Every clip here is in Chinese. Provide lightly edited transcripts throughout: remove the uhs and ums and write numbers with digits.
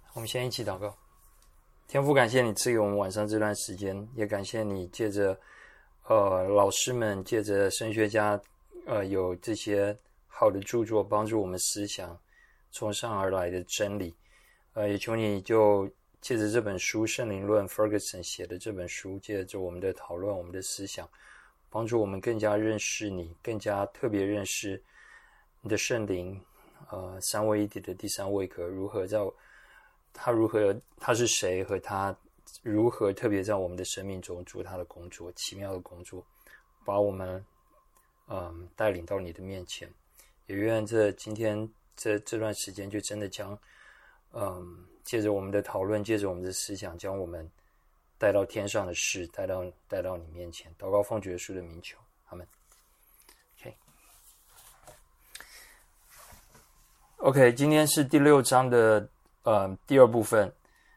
我们先一起祷告。天父，感谢你赐给我们晚上这段时间，也感谢你借着老师们，借着神学家有这些好的著作帮助我们思想从上而来的真理。也求你就借着这本书《圣灵论》Ferguson 写的这本书，借着我们的讨论，我们的思想，帮助我们更加认识你，更加特别认识你的圣灵，三位一体的第三位格他是谁，和他如何特别在我们的生命中做他的工作，奇妙的工作，把我们带领到你的面前。也愿今天这段时间就真的将借着我们的讨论，借着我们的思想，将我们带到天上的事，带到你面前。祷告奉主耶稣的名求，阿们。OK， 今天是第6章的第二部分。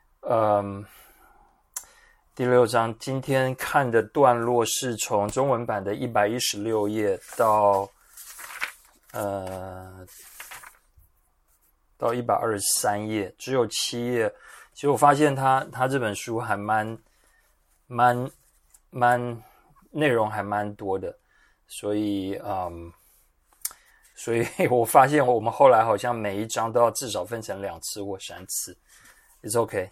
第6章今天看的段落是从中文版的116页到123页，只有7页。其实我发现他这本书还蛮内容还蛮多的，所以我发现我们后来好像每一章都要至少分成2次或3次。It's okay。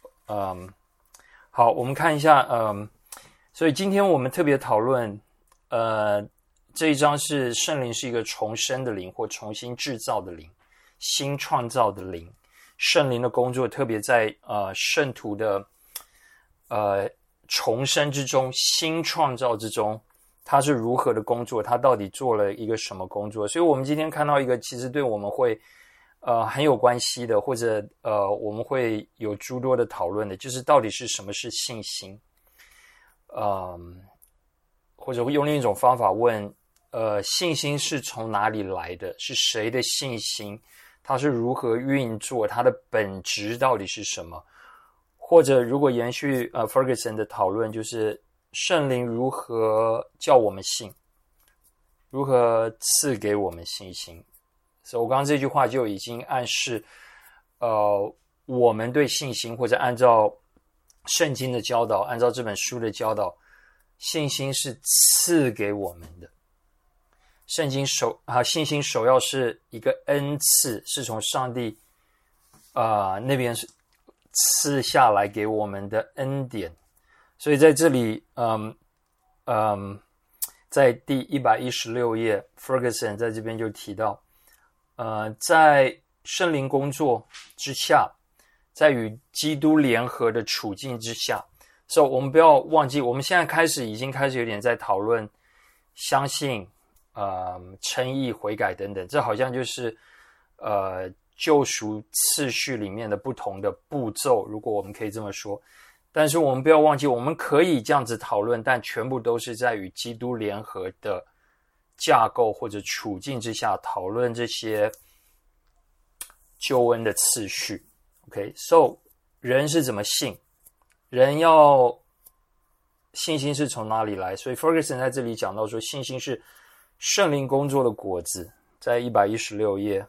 好，我们看一下，所以今天我们特别讨论，这一章是圣灵是一个重生的灵，或重新制造的灵，新创造的灵。圣灵的工作特别在圣徒的重生之中，新创造之中，他是如何的工作，他到底做了一个什么工作。所以我们今天看到一个其实对我们会很有关系的，或者我们会有诸多的讨论的，就是到底是什么是信心。或者用另一种方法问，信心是从哪里来的，是谁的信心，它是如何运作，它的本质到底是什么。或者如果延续Ferguson 的讨论，就是圣灵如何叫我们信，如何赐给我们信心。所以我刚刚这句话就已经暗示我们对信心，或者按照圣经的教导，按照这本书的教导，信心是赐给我们的。信心首要是一个恩赐，是从上帝那边赐下来给我们的恩典。所以在这里在第116页 Ferguson 在这边就提到在圣灵工作之下，在与基督联合的处境之下，所以我们不要忘记，我们现在已经开始有点在讨论相信称义、悔改等等，这好像就是救赎次序里面的不同的步骤，如果我们可以这么说。但是我们不要忘记，我们可以这样子讨论，但全部都是在与基督联合的架构或者处境之下讨论这些救恩的次序。OK， so 人是怎么信？人要信心是从哪里来？所以 Ferguson 在这里讲到说，信心是圣灵工作的果子，在116页。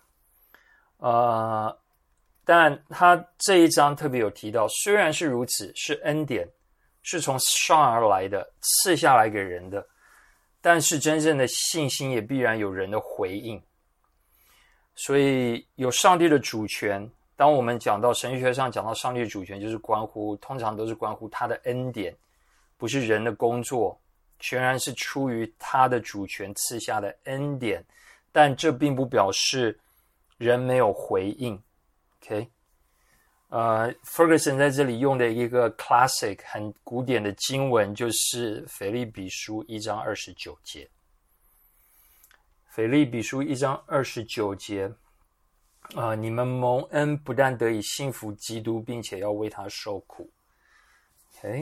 但他这一章特别有提到，虽然是如此，是恩典，是从上而来的，赐下来给人的，但是真正的信心也必然有人的回应。所以有上帝的主权，当我们讲到神学上讲到上帝的主权，就是通常都是关乎他的恩典，不是人的工作，全然是出于他的主权赐下的恩典。但这并不表示人没有回应。OK， Ferguson 在这里用的一个 classic 很古典的经文，就是腓立比书1章29节。腓立比书1章29节，你们蒙恩不但得以信服基督，并且要为他受苦。OK，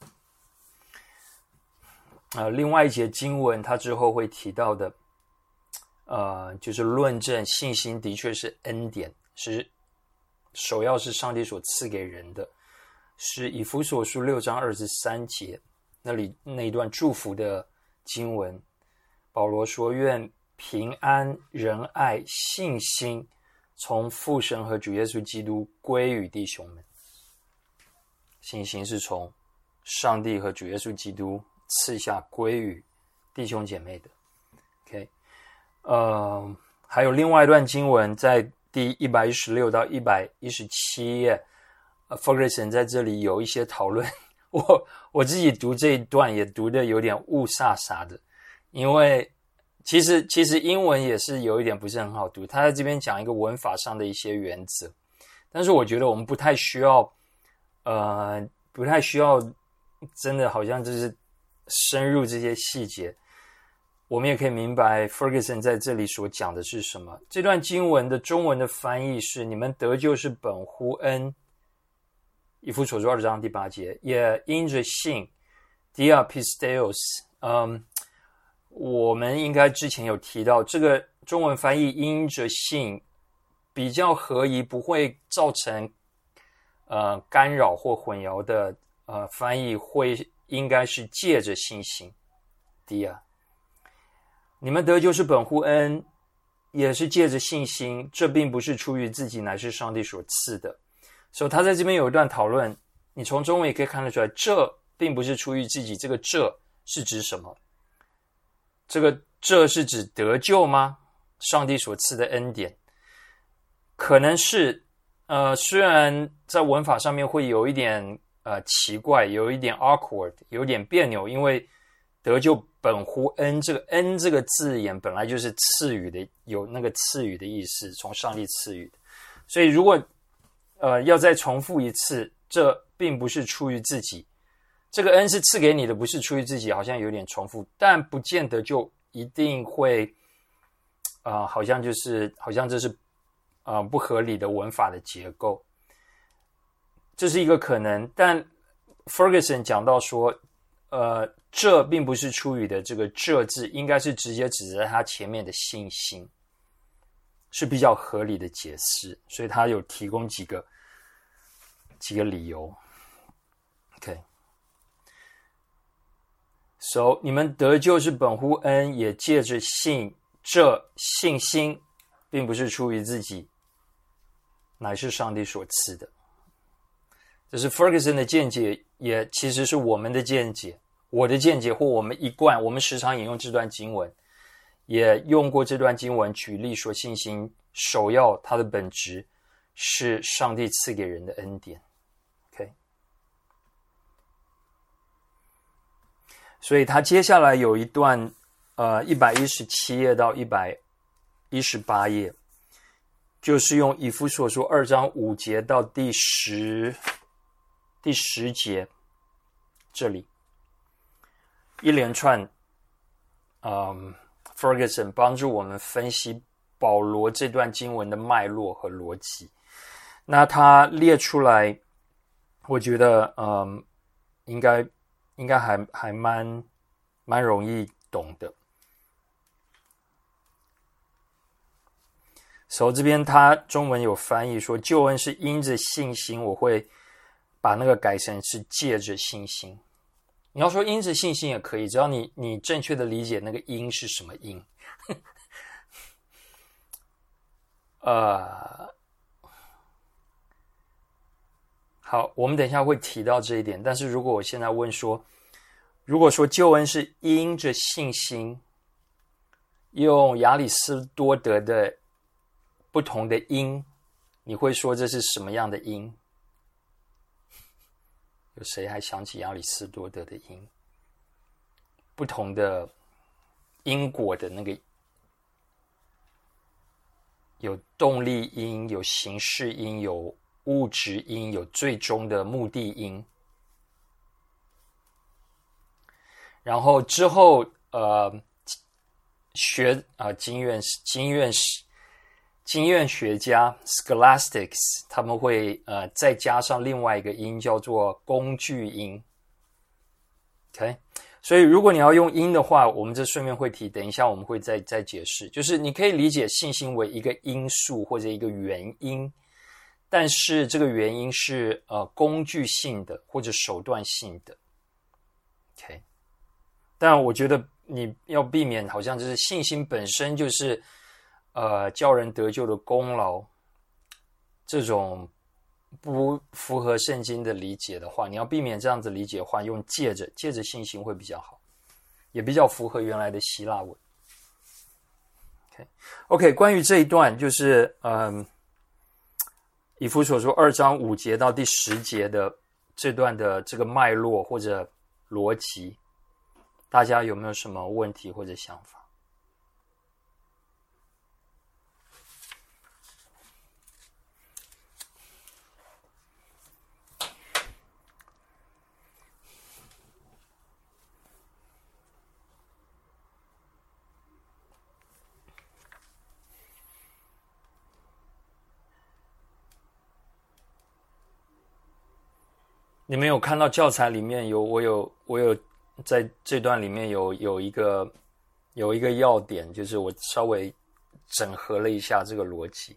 另外一节经文，他之后会提到的，就是论证信心的确是恩典，是首要是上帝所赐给人的，是以弗所书6章23节那一段祝福的经文。保罗说：愿平安、仁爱、信心从父神和主耶稣基督归于弟兄们。信心是从上帝和主耶稣基督赐下归于弟兄姐妹的。OK， 还有另外一段经文在第116到117页，Ferguson 在这里有一些讨论。我自己读这一段也读得有点雾煞煞的，因为其实英文也是有一点不是很好读。他在这边讲一个文法上的一些原则，但是我觉得我们不太需要真的好像就是深入这些细节。我们也可以明白 Ferguson 在这里所讲的是什么。这段经文的中文的翻译是：你们得救是本乎恩，以弗所书2章第8节，也因着信 dia pisteos。我们应该之前有提到，这个中文翻译因着信比较合宜，不会造成干扰或混淆的翻译应该是借着信心 dia。你们得救是本乎恩，也是借着信心，这并不是出于自己，乃是上帝所赐的。所以他在这边有一段讨论，你从中文也可以看得出来，这并不是出于自己，这个这是指什么？这是指得救吗？上帝所赐的恩典，可能是虽然在文法上面会有一点奇怪，有一点 awkward， 有点别扭，因为得救本乎恩，这个恩这个字眼本来就是赐予的，有那个赐予的意思，从上帝赐予的。所以如果要再重复一次，这并不是出于自己，这个恩是赐给你的，不是出于自己，好像有点重复，但不见得就一定会好像这是不合理的文法的结构，这是一个可能。但 Ferguson 讲到说这并不是出于的，这个这字应该是直接指在他前面的信心，是比较合理的解释，所以他有提供几个理由。 OK， So 你们得救是本乎恩，也借着信，这信心并不是出于自己，乃是上帝所赐的。这是 Ferguson 的见解，也其实是我们的见解，我的见解，或我们时常引用这段经文，也用过这段经文举例说，信心首要它的本质是上帝赐给人的恩典。 OK， 所以他接下来有一段117页到118页，就是用以弗所书2章5节到第10节，这里一连串Ferguson 帮助我们分析保罗这段经文的脉络和逻辑。那他列出来，我觉得应该还蛮容易懂的。所以这边他中文有翻译说，救恩是因着信心，我会把那个改成是借着信心。你要说因着信心也可以，只要你正确的理解那个因是什么因。好，我们等一下会提到这一点，但是如果我现在问说，如果说救恩是因着信心，用亚里士多德的不同的因，你会说这是什么样的因？有谁还想起亚里士多德的因？不同的因果的那个，有动力因，有形式因，有物质因，有最终的目的因。然后之后经验学家 Scholastics 他们会再加上另外一个因，叫做工具因。 OK， 所以如果你要用因的话，我们这顺便会提，等一下我们会再解释，就是你可以理解信心为一个因素或者一个原因，但是这个原因是工具性的或者手段性的。 OK， 但我觉得你要避免好像就是信心本身就是叫人得救的功劳， 这种不符合圣经的理解的话，你要避免这样子理解的话，用借着信心会比较好，也比较符合原来的希腊文。OK， 关于这一段就是以弗所书2章5节到第10节的这段的这个脉络或者逻辑，大家有没有什么问题或者想法？你们有看到教材里面我有在这段里面有一个要点，就是我稍微整合了一下这个逻辑。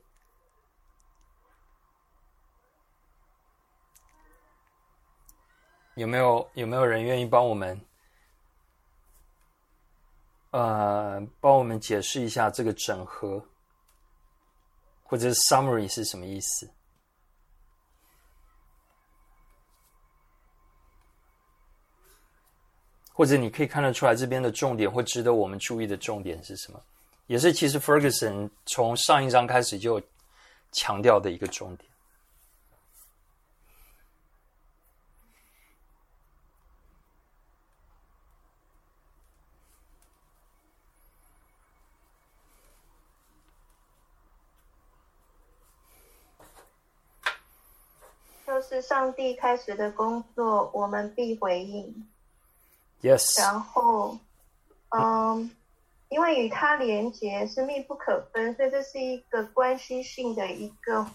有没有人愿意帮我们解释一下这个整合或者是 summary 是什么意思？或者你可以看得出来这边的重点或值得我们注意的重点是什么？也是其实 Ferguson 从上一章开始就强调的一个重点。 就是上帝开始的工作，我们必回应。 Yes。 然后，因为与他连结是密不可分，所以这是一个关系性的一个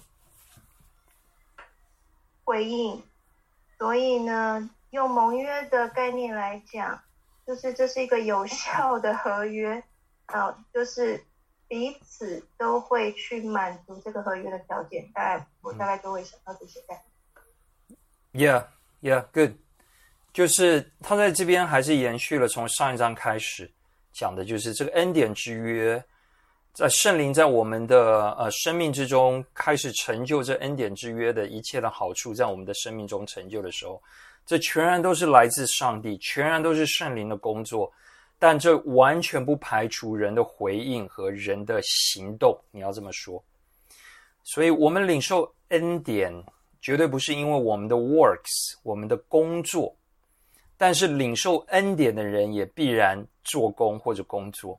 回应。所以呢，用盟约的概念来讲，就是这是一个有效的合约，就是彼此都会去满足这个合约的条件。我大概就会想到这些概念。Yeah, good。就是他在这边还是延续了从上一章开始讲的，就是这个恩典之约，在圣灵在我们的生命之中开始成就这恩典之约的一切的好处，在我们的生命中成就的时候，这全然都是来自上帝，全然都是圣灵的工作，但这完全不排除人的回应和人的行动，你要这么说。所以我们领受恩典绝对不是因为我们的 works 我们的工作，但是领受恩典的人也必然做工或者工作。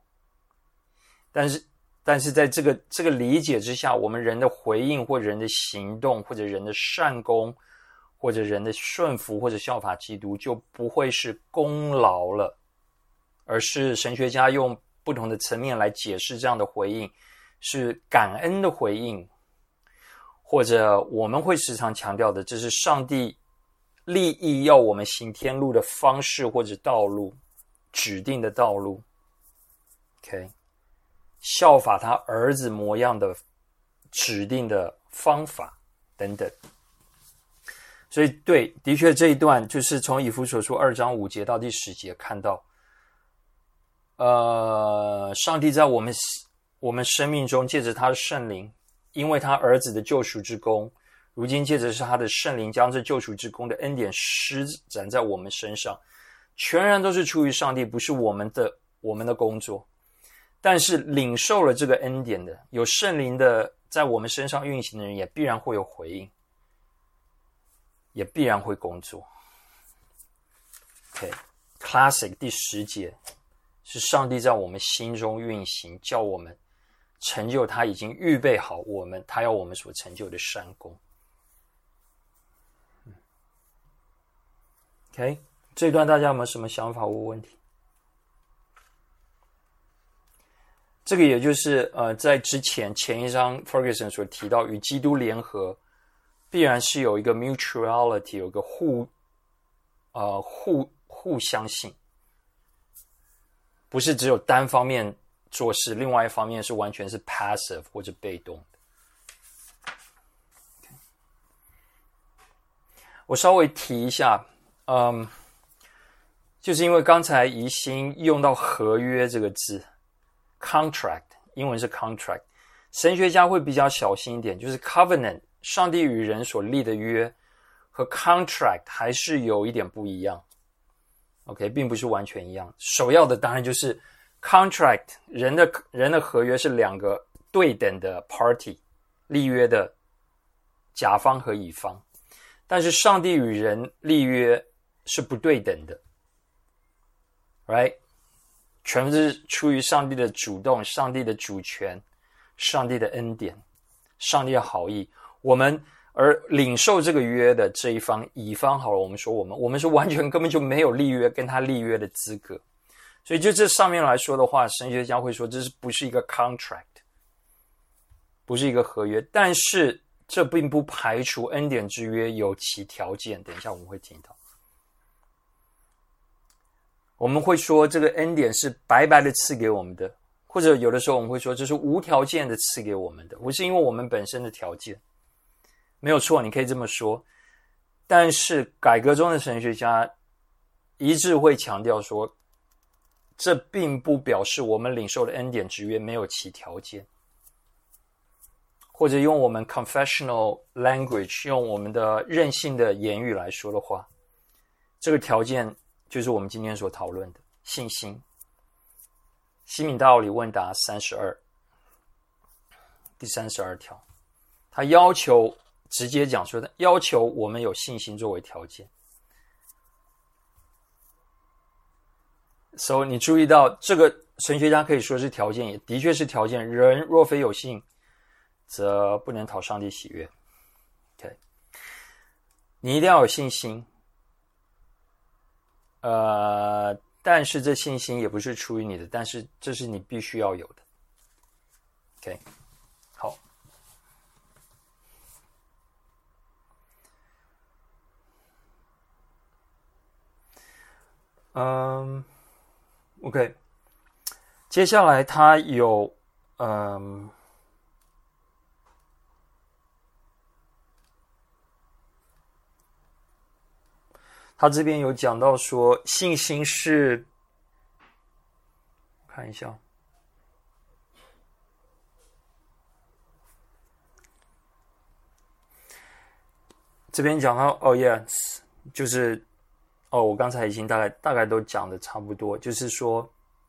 但是在这个理解之下，我们人的回应或人的行动或者人的善功或者人的顺服或者效法基督就不会是功劳了，而是神学家用不同的层面来解释这样的回应是感恩的回应，或者我们会时常强调的，这是上帝立意要我们行天路的方式或者道路，指定的道路。OK， 效法他儿子模样的指定的方法等等。所以对，的确这一段就是从以弗所书2章5节到第10节看到，上帝在我们生命中借着他的圣灵，因为他儿子的救赎之功，如今借着是他的圣灵将这救赎之功的恩典施展在我们身上，全然都是出于上帝，不是我们的工作。但是领受了这个恩典的，有圣灵的在我们身上运行的人，也必然会有回应，也必然会工作。Classic 第10节是上帝在我们心中运行，叫我们成就他已经预备好他要我们所成就的善功。OK， 这一段大家有没有什么想法或问题？这个也就是在前一章 Ferguson 所提到与基督联合，必然是有一个 mutuality， 有一个互相信，不是只有单方面做事，另外一方面是完全是 passive 或者被动的。我稍微提一下，就是因为刚才宜兴用到合约这个字 contract， 英文是 contract， 神学家会比较小心一点，就是 covenant 上帝与人所立的约和 contract 还是有一点不一样。OK， 并不是完全一样。首要的当然就是 contract， 人的合约是两个对等的 party 立约的甲方和乙方，但是上帝与人立约是不对等的 ，right？ 全是出于上帝的主动、上帝的主权、上帝的恩典、上帝的好意。而领受这个约的这一方，乙方好了，我们是完全根本就没有立约跟他立约的资格。所以就这上面来说的话，神学家会说这不是一个 contract， 不是一个合约，但是这并不排除恩典之约有其条件，等一下我们会听到。我们会说这个恩典是白白的赐给我们的，或者有的时候我们会说这是无条件的赐给我们的，不是因为我们本身的条件。没有错，你可以这么说。但是改革中的神学家一致会强调说，这并不表示我们领受的恩典之约没有其条件。或者用我们 confessional language， 用我们的任性的言语来说的话，这个条件就是我们今天所讨论的信心。西敏道理问答32，第32条，他直接讲说，要求我们有信心作为条件。所以你注意到这个神学家可以说是条件，也的确是条件。人若非有信，则不能讨上帝喜悦。OK， 你一定要有信心。但是这信心也不是出于你的，但是这是你必须要有的。OK， 好。OK， 接下来他有他这边有讲到说信心是，看一下，这边讲到yes， 就是我刚才已经大概都讲的差不多，就是说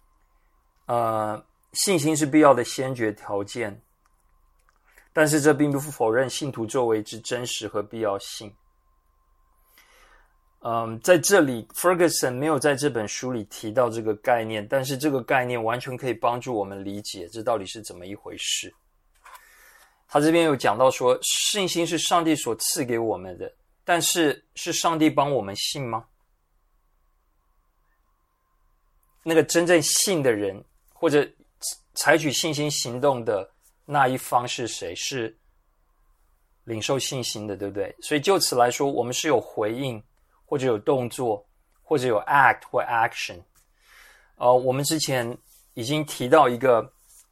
信心是必要的先决条件，但是这并不否认信徒作为之真实和必要性。在这里 Ferguson 没有在这本书里提到这个概念，但是这个概念完全可以帮助我们理解这到底是怎么一回事。他这边有讲到说，信心是上帝所赐给我们的，但是是上帝帮我们信吗？那个真正信的人，或者采取信心行动的那一方是谁？是领受信心的，对不对？所以就此来说，我们是有回应，或者有动作，或者有 act 或 action。我们之前已经提到一个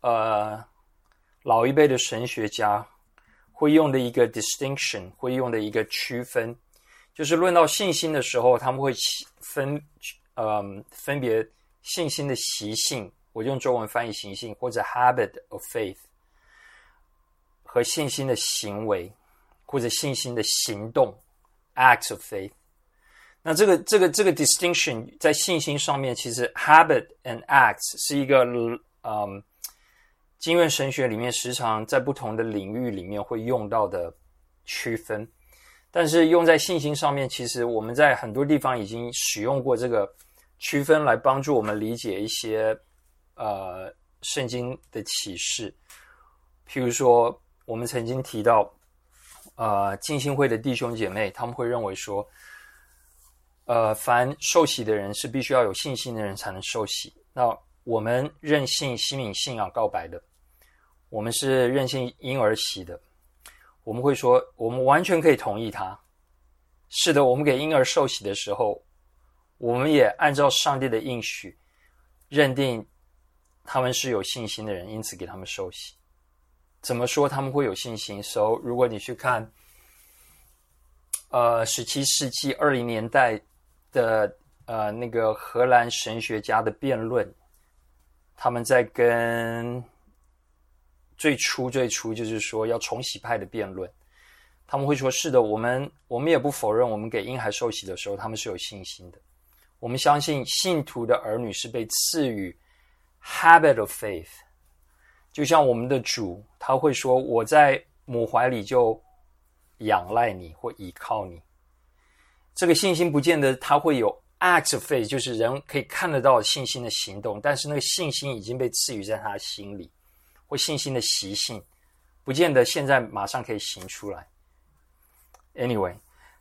老一辈的神学家会用的一个 distinction， 会用的一个区分，就是论到信心的时候，他们会分别信心的习性，我用中文翻译习性，或者 habit of faith， 和信心的行为，或者信心的行动 acts of faith。那这个 distinction 在信心上面，其实 habit and acts 是一个经院神学里面时常在不同的领域里面会用到的区分，但是用在信心上面，其实我们在很多地方已经使用过这个区分来帮助我们理解一些圣经的启示。譬如说我们曾经提到浸信会的弟兄姐妹，他们会认为说凡受洗的人是必须要有信心的人才能受洗。那我们任性西敏信仰告白的，我们是任性婴儿洗的，我们会说我们完全可以同意他。是的，我们给婴儿受洗的时候，我们也按照上帝的应许认定他们是有信心的人，因此给他们受洗。怎么说他们会有信心？ So 如果你去看17世纪20年代的那个荷兰神学家的辩论，他们在跟最初就是说要重洗派的辩论， 他们会说是的，我们也不否认，我们给婴孩受洗的时候他们是有信心的。我们相信信徒的儿女是被赐予 habit of faith， 就像我们的主他会说，我在母怀里就仰赖你或倚靠你。这个信心不见得他会有 act of faith， 就是人可以看得到信心的行动，但是那个信心已经被赐予在他的心里，或信心的习性不见得现在马上可以行出来。 Anyway，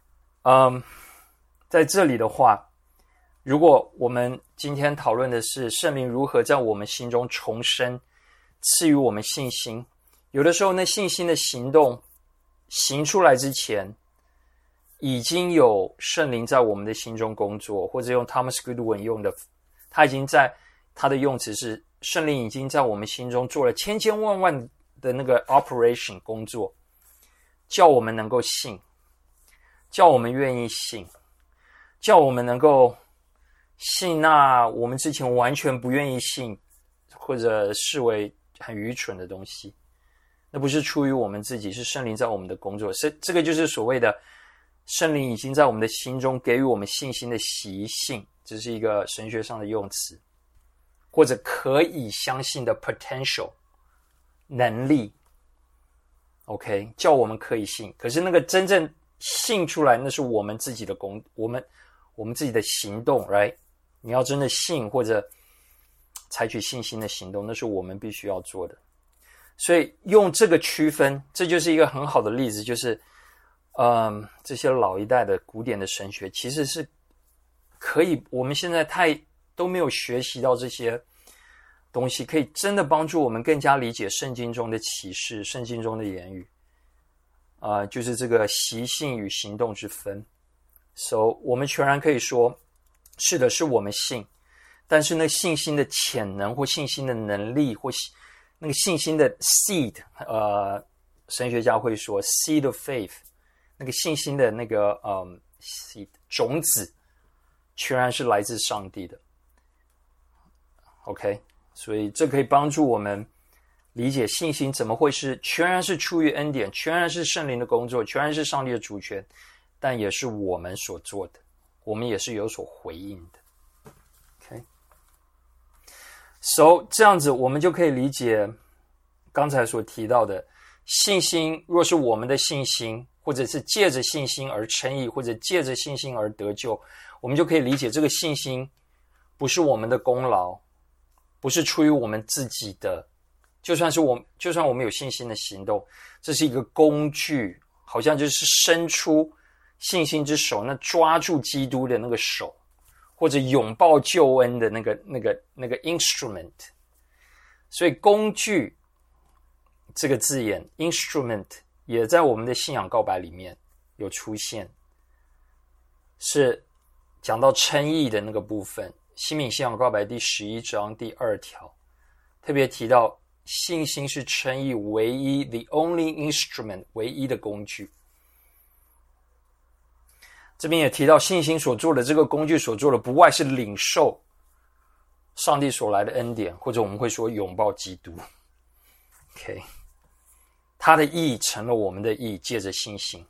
在这里的话，如果我们今天讨论的是圣灵如何在我们心中重生，赐予我们信心，有的时候那信心的行动行出来之前，已经有圣灵在我们的心中工作，或者用 Thomas Goodwin 用的，他已经在他的用词是圣灵已经在我们心中做了千千万万的那个 operation 工作，叫我们能够信，叫我们愿意信，叫我们能够信那我们之前完全不愿意信或者视为很愚蠢的东西。那不是出于我们自己，是圣灵在我们的工作。这个就是所谓的圣灵已经在我们的心中给予我们信心的习性，这是一个神学上的用词，或者可以相信的 potential 能力。 OK， 叫我们可以信，可是那个真正信出来，那是我们自己的我们自己的行动 right？ 你要真的信或者采取信心的行动，那是我们必须要做的。所以用这个区分，这就是一个很好的例子，就是这些老一代的古典的神学其实是可以，我们现在都没有学习到这些东西，可以真的帮助我们更加理解圣经中的启示，圣经中的言语，就是这个习性与行动之分。So 我们全然可以说，是的，是我们信，但是那信心的潜能或信心的能力或那个信心的 seed， 神学家会说 seed of faith， 那个信心的那个seed 种子，全然是来自上帝的。OK， 所以这可以帮助我们理解信心怎么会是全然是出于恩典，全然是圣灵的工作，全然是上帝的主权，但也是我们所做的，我们也是有所回应的。So 这样子我们就可以理解刚才所提到的信心，若是我们的信心，或者是借着信心而称义，或者借着信心而得救，我们就可以理解这个信心不是我们的功劳，不是出于我们自己的，就算我们有信心的行动，这是一个工具，好像就是伸出信心之手，那抓住基督的那个手，或者拥抱救恩的那个 instrument。 所以工具这个字眼 instrument 也在我们的信仰告白里面有出现，是讲到称义的那个部分，新敏信仰告白第11章第2条特别提到信心是称义唯一 the only instrument 唯一的工具。这边也提到信心所做的这个工具所做的不外是领受上帝所来的恩典，或者我们会说拥抱基督。 OK， 他的义成了我们的义，借着信心。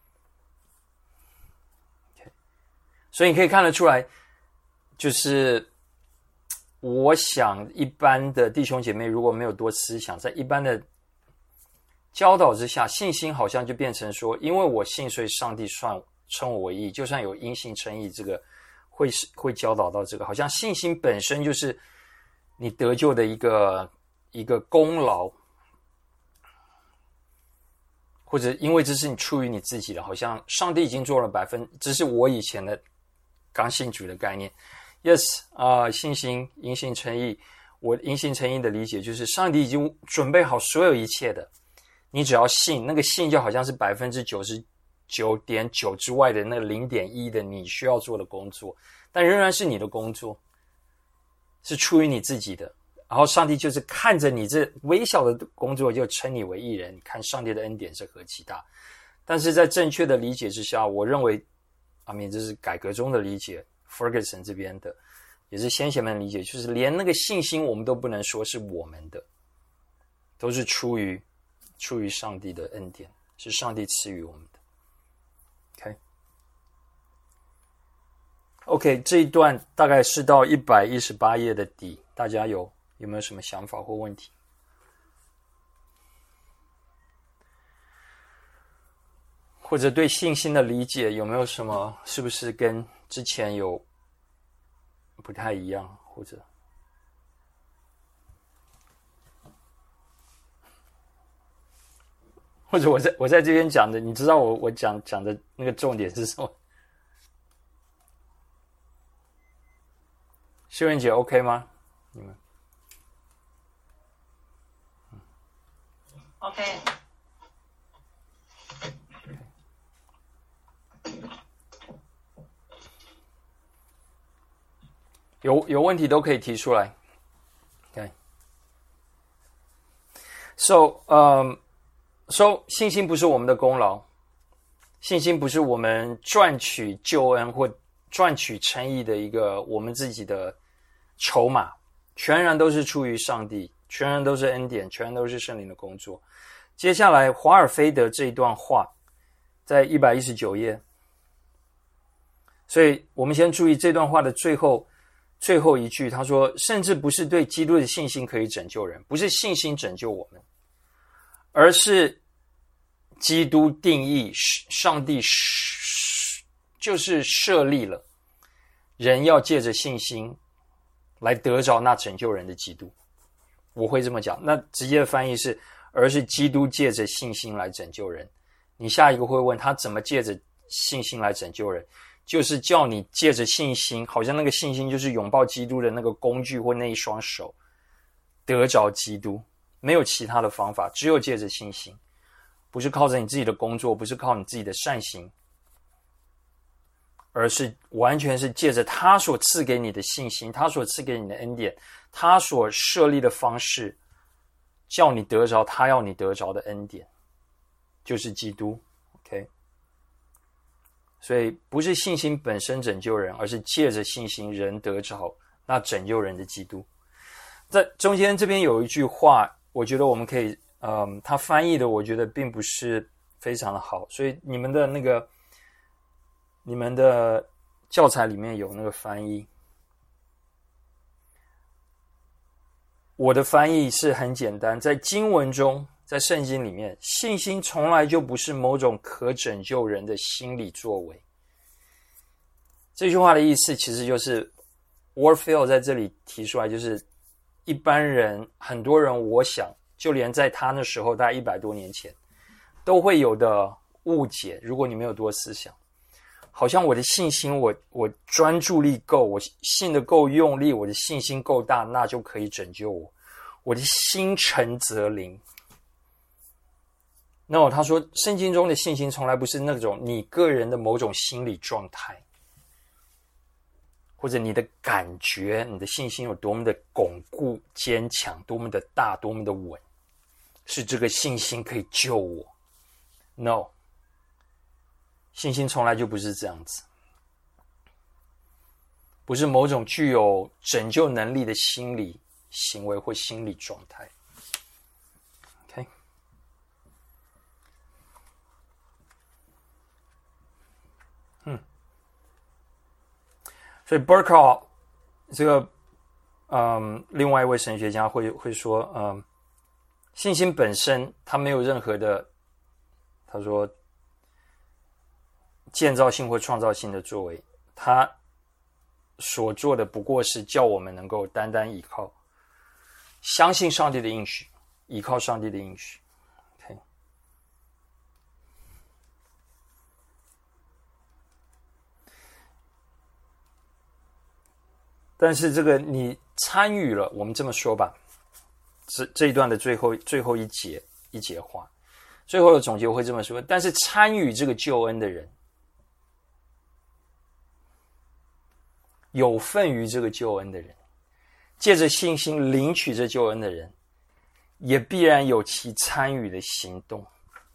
OK， 所以你可以看得出来，就是我想一般的弟兄姐妹如果没有多思想，在一般的教导之下，信心好像就变成说，因为我信，所以上帝称我为义，就算有因信称义，这个会教导到这个，好像信心本身就是你得救的一个功劳，或者因为这是你出于你自己的，好像上帝已经做了这是我以前的刚信主的概念。Yes， 信心因信称义，我因信称义的理解就是上帝已经准备好所有一切的，你只要信，那个信就好像是 99.9% 之外的那 0.1% 的你需要做的工作，但仍然是你的工作，是出于你自己的，然后上帝就是看着你这微小的工作就称你为义人，你看上帝的恩典是何其大。但是在正确的理解之下，我认为这是改革中的理解， Ferguson 这边的也是先贤们理解，就是连那个信心我们都不能说是我们的，都是出于上帝的恩典， 是上帝赐予我们的。OK， 这一段大概是到118页的底，大家有没有什么想法或问题？或者对信心的理解有没有什么，是不是跟之前有不太一样？或者我在这边讲的，你知道我讲的那个重点是什么？秀媛姐 OK 吗？你们 OK。 有问题都可以提出来。Okay. So, 信心不是我们的功劳，信心不是我们赚取救恩或赚取称义的一个我们自己的筹码，全然都是出于上帝，全然都是恩典，全然都是圣灵的工作。接下来华尔菲德这一段话在119页，所以我们先注意这段话的最后一句，他说甚至不是对基督的信心可以拯救人，不是信心拯救我们，而是基督定义，上帝就是设立了人要借着信心来得着那拯救人的基督。我会这么讲，那直接的翻译是而是基督借着信心来拯救人。你下一个会问他怎么借着信心来拯救人，就是叫你借着信心，好像那个信心就是拥抱基督的那个工具或那一双手，得着基督，没有其他的方法，只有借着信心，不是靠着你自己的工作，不是靠你自己的善行，而是完全是借着他所赐给你的信心，他所赐给你的恩典，他所设立的方式，叫你得着他要你得着的恩典，就是基督。 OK， 所以不是信心本身拯救人，而是借着信心人得着那拯救人的基督。在中间这边有一句话，我觉得我们可以他翻译的我觉得并不是非常的好，所以你们的教材里面有那个翻译。我的翻译是很简单，在经文中，在圣经里面，信心从来就不是某种可拯救人的心理作为。这句话的意思其实就是 Warfield 在这里提出来，就是一般人很多人，我想就连在他那时候大概100多年前都会有的误解，如果你没有多思想，好像我的信心，我专注力够，我信得够用力，我的信心够大，那就可以拯救我，我的心诚则灵。No， 他说圣经中的信心从来不是那种你个人的某种心理状态，或者你的感觉，你的信心有多么的巩固坚强，多么的大，多么的稳，是这个信心可以救我。 No， 信心从来就不是这样子，不是某种具有拯救能力的心理行为或心理状态。 OK， 所以 Burkhardt 这个另外一位神学家会说信心本身它没有任何的，他说建造性或创造性的作为，他所做的不过是叫我们能够单单依靠，相信上帝的应许，依靠上帝的应许。 OK， 但是这个你参与了，我们这么说吧，这一段的最后一节话，最后的总结我会这么说，但是参与这个救恩的人，有份于这个救恩的人，借着信心领取这救恩的人，也必然有其参与的行动。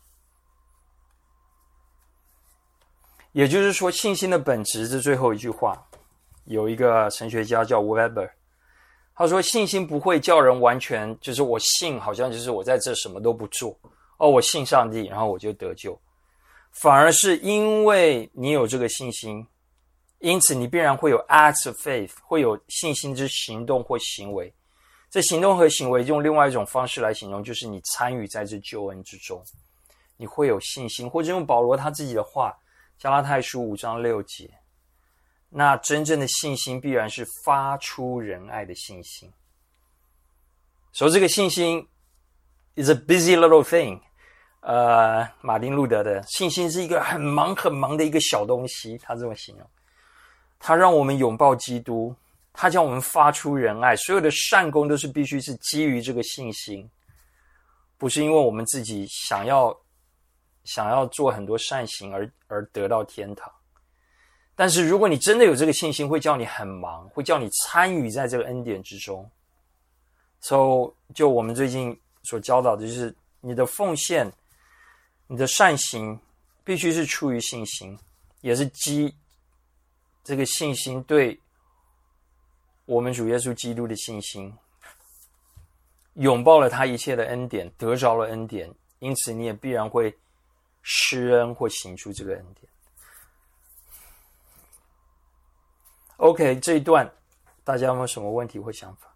也就是说，信心的本质，这最后一句话，有一个神学家叫 Weber， 他说信心不会叫人完全就是我信好像就是我在这什么都不做， 我信上帝，然后我就得救。反而是因为你有这个信心，因此你必然会有 acts of faith， 会有信心之行动或行为。这行动和行为用另外一种方式来形容，就是你参与在这救恩之中，你会有信心，或者用保罗他自己的话，加拉太书5章6节，那真正的信心必然是发出仁爱的信心。所以这个信心 is a busy little thing。马丁路德的信心是一个很忙很忙的一个小东西，他这么形容。他让我们拥抱基督，他叫我们发出仁爱，所有的善功都是必须是基于这个信心，不是因为我们自己想要做很多善行而得到天堂。但是如果你真的有这个信心，会叫你很忙，会叫你参与在这个恩典之中。So 就我们最近所教导的就是你的奉献，你的善行必须是出于信心，也是基这个信心对我们主耶稣基督的信心，拥抱了他一切的恩典，得着了恩典，因此你也必然会施恩或行出这个恩典。OK， 这一段大家有没有什么问题或想法？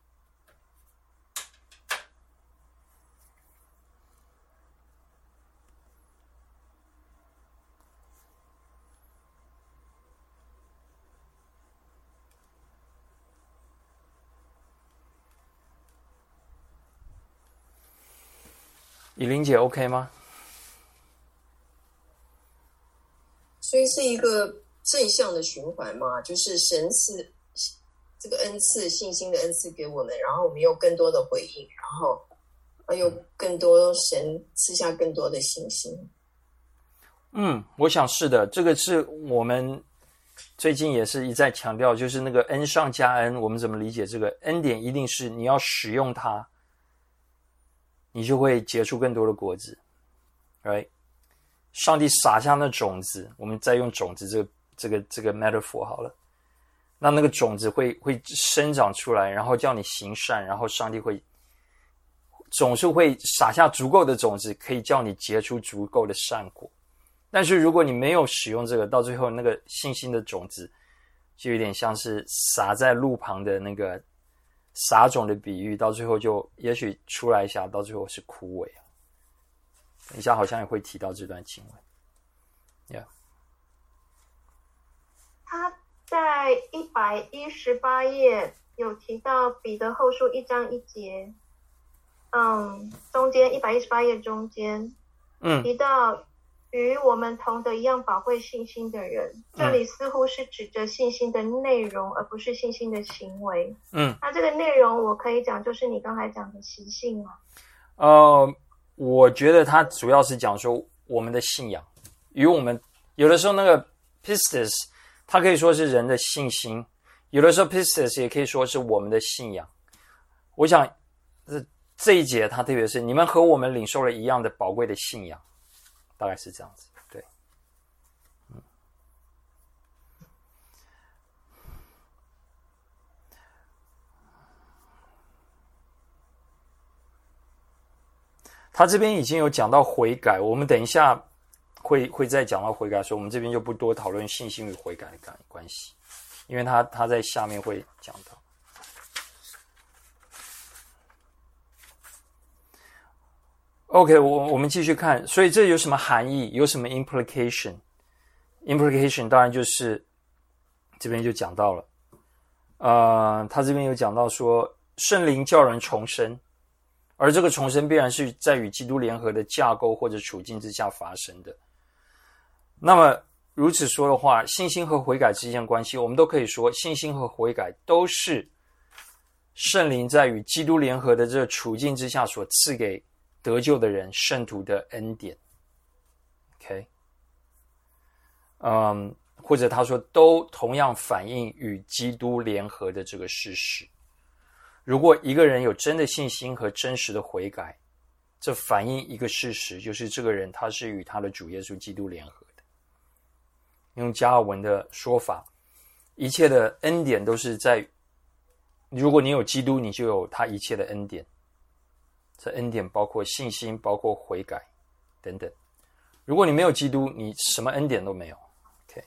以琳姐 OK 吗？ 所以是一个正向的循环嘛，就是神赐这个恩赐，信心的恩赐给我们，然后我们有更多的回应，然后有更多神赐下更多的信心。 我想是的，这个是我们最近也是一再强调，就是那个恩上加恩，我们怎么理解这个恩典？一定是你要使用它，你就会结出更多的果子 ，right？ 上帝撒下那种子，我们再用种子这个 metaphor 好了，那个种子会生长出来，然后叫你行善，然后上帝总是会撒下足够的种子，可以叫你结出足够的善果。但是如果你没有使用这个，到最后那个信心的种子，就有点像是撒在路旁的那个撒种的比喻，到最后就也许出来一下，到最后是枯萎。等一下好像也会提到这段经文。Yeah. 他在118页有提到彼得后书1章1节，中间118页中间，提到与我们同得一样宝贵信心的人，这里似乎是指着信心的内容，而不是信心的行为。那这个内容我可以讲，就是你刚才讲的习性嘛。 我觉得他主要是讲说我们的信仰与我们有的时候那个 pistis， 它可以说是人的信心，有的时候 pistis 也可以说是我们的信仰。我想这一节他特别是你们和我们领受了一样的宝贵的信仰，大概是这样子。对，他这边已经有讲到悔改，我们等一下会再讲到悔改，所以我们这边就不多讨论信心与悔改的关系，因为他在下面会讲到。OK， 我们继续看，所以这有什么含义？有什么 implication？ implication 当然就是这边就讲到了，他这边有讲到说圣灵叫人重生。而这个重生必然是在与基督联合的架构或者处境之下发生的。那么如此说的话，信心和悔改之间的关系，我们都可以说信心和悔改都是圣灵在与基督联合的这个处境之下所赐给得救的人圣徒的恩典。OK， 或者他说都同样反映与基督联合的这个事实。如果一个人有真的信心和真实的悔改，这反映一个事实，就是这个人他是与他的主耶稣基督联合的。用加尔文的说法，一切的恩典都是在，如果你有基督，你就有他一切的恩典。这恩典包括信心，包括悔改， 等等。如果你没有基督，你什么恩典都没有。OK，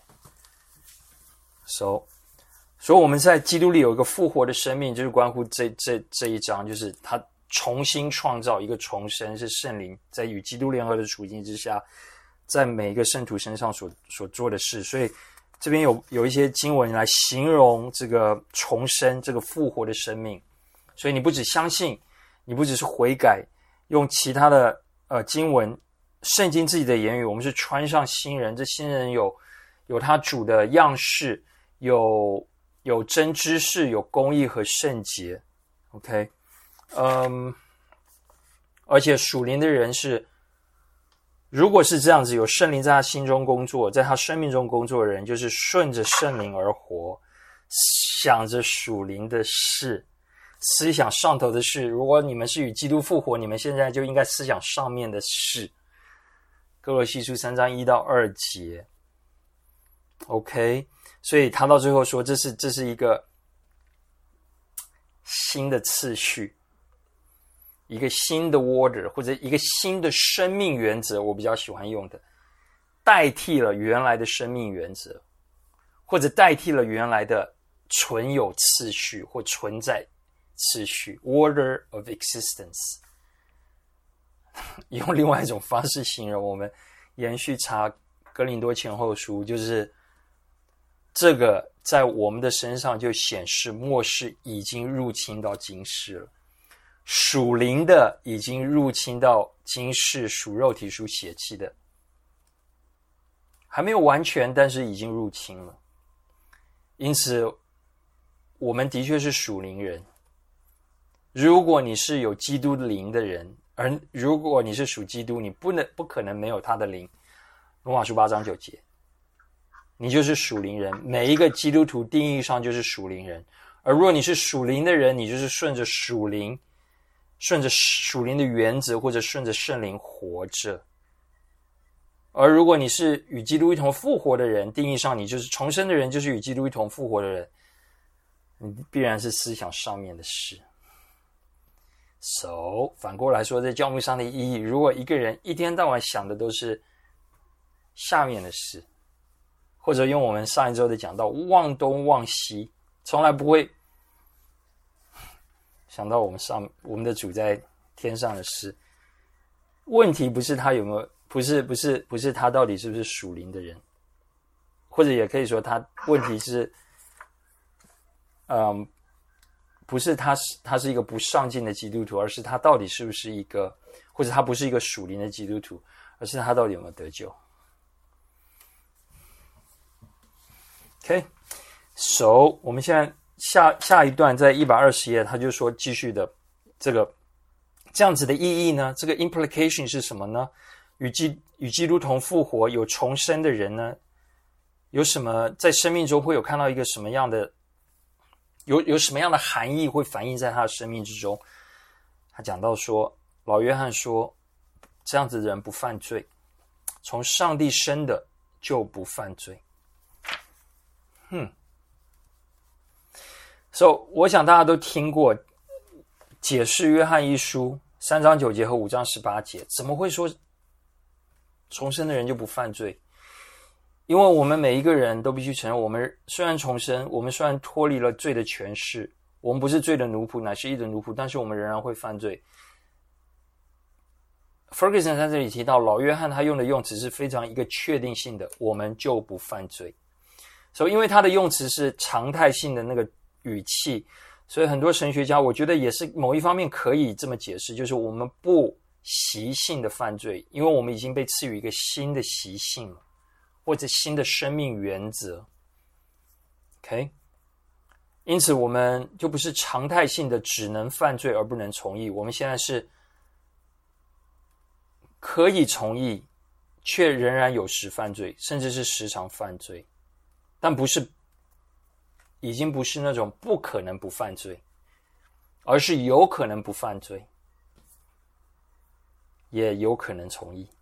所以我们在基督里有一个复活的生命，就是关乎这一章，就是他重新创造一个重生，是圣灵在与基督联合的处境之下，在每一个圣徒身上所做的事。所以这边有一些经文来形容这个重生，这个复活的生命。所以你不只相信，你不只是悔改，用其他的经文、圣经自己的言语，我们是穿上新人。这新人有他主的样式，有真知识，有公义和圣洁。OK， 而且属灵的人是，如果是这样子，有圣灵在他心中工作，在他生命中工作的人，就是顺着圣灵而活，想着属灵的事，思想上头的事。如果你们是与基督复活，你们现在就应该思想上面的事。歌罗西书3章1到2节。OK， 所以他到最后说，这是一个新的次序，一个新的 order， 或者一个新的生命原则，我比较喜欢用的，代替了原来的生命原则，或者代替了原来的存有次序或存在次序 order of existence。 用另外一种方式形容，我们延续查哥林多前后书，就是这个在我们的身上就显示末世已经入侵到今世了，属灵的已经入侵到今世，属肉体属血气的还没有完全，但是已经入侵了。因此我们的确是属灵人。如果你是有基督灵的人，而如果你是属基督，你不可能没有他的灵。罗马书8章9节，你就是属灵人。每一个基督徒定义上就是属灵人。而如果你是属灵的人，你就是顺着属灵的原则，或者顺着圣灵活着。而如果你是与基督一同复活的人，定义上你就是重生的人，就是与基督一同复活的人，你必然是思想上面的事。反过来说，在教牧上的意义，如果一个人一天到晚想的都是下面的事，或者用我们上一周的讲到忘东忘西，从来不会想到我们的主在天上的事。问题不是他有没有，不是他到底是不是属灵的人，或者也可以说他问题是不是他是一个不上进的基督徒，而是他到底是不是一个，或者他不是一个属灵的基督徒，而是他到底有没有得救。OK， 我们现在下一段在120页，他就说继续的这样子的意义呢，这个 implication 是什么呢？与基督同复活有重生的人呢，有什么在生命中会有看到一个什么样的有什么样的含义会反映在他的生命之中？他讲到说，老约翰说，这样子的人不犯罪，从上帝生的就不犯罪。我想大家都听过解释约翰一书3章9节和5章18节，怎么会说重生的人就不犯罪？因为我们每一个人都必须承认，我们虽然重生，我们虽然脱离了罪的权势，我们不是罪的奴仆，乃是义的奴仆，但是我们仍然会犯罪。Ferguson 在这里提到，老约翰他用的用词是非常一个确定性的，我们就不犯罪。因为他的用词是常态性的那个语气，所以很多神学家我觉得也是某一方面可以这么解释，就是我们不习性的犯罪，因为我们已经被赐予一个新的习性了，或者新的生命原则。OK， 因此我们就不是常态性的只能犯罪而不能从义，我们现在是可以从义，却仍然有时犯罪，甚至是时常犯罪，但已经不是那种不可能不犯罪，而是有可能不犯罪，也有可能从义。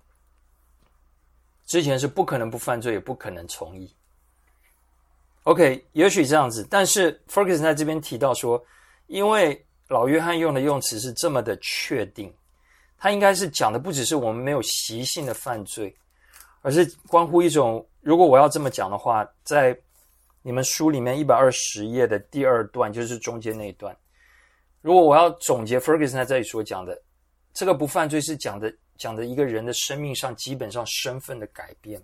之前是不可能不犯罪，也不可能从义。OK， 也许这样子，但是 Ferguson 在这边提到说，因为老约翰用的用词是这么的确定， 它应该是讲的不只是我们没有习性的犯罪，而是关乎一种，如果我要这么讲的话，在你们书里面120页的第2段，就是中间那一段，如果我要总结 Ferguson 在这里所讲的，这个不犯罪是讲的一个人的生命上基本上身份的改变。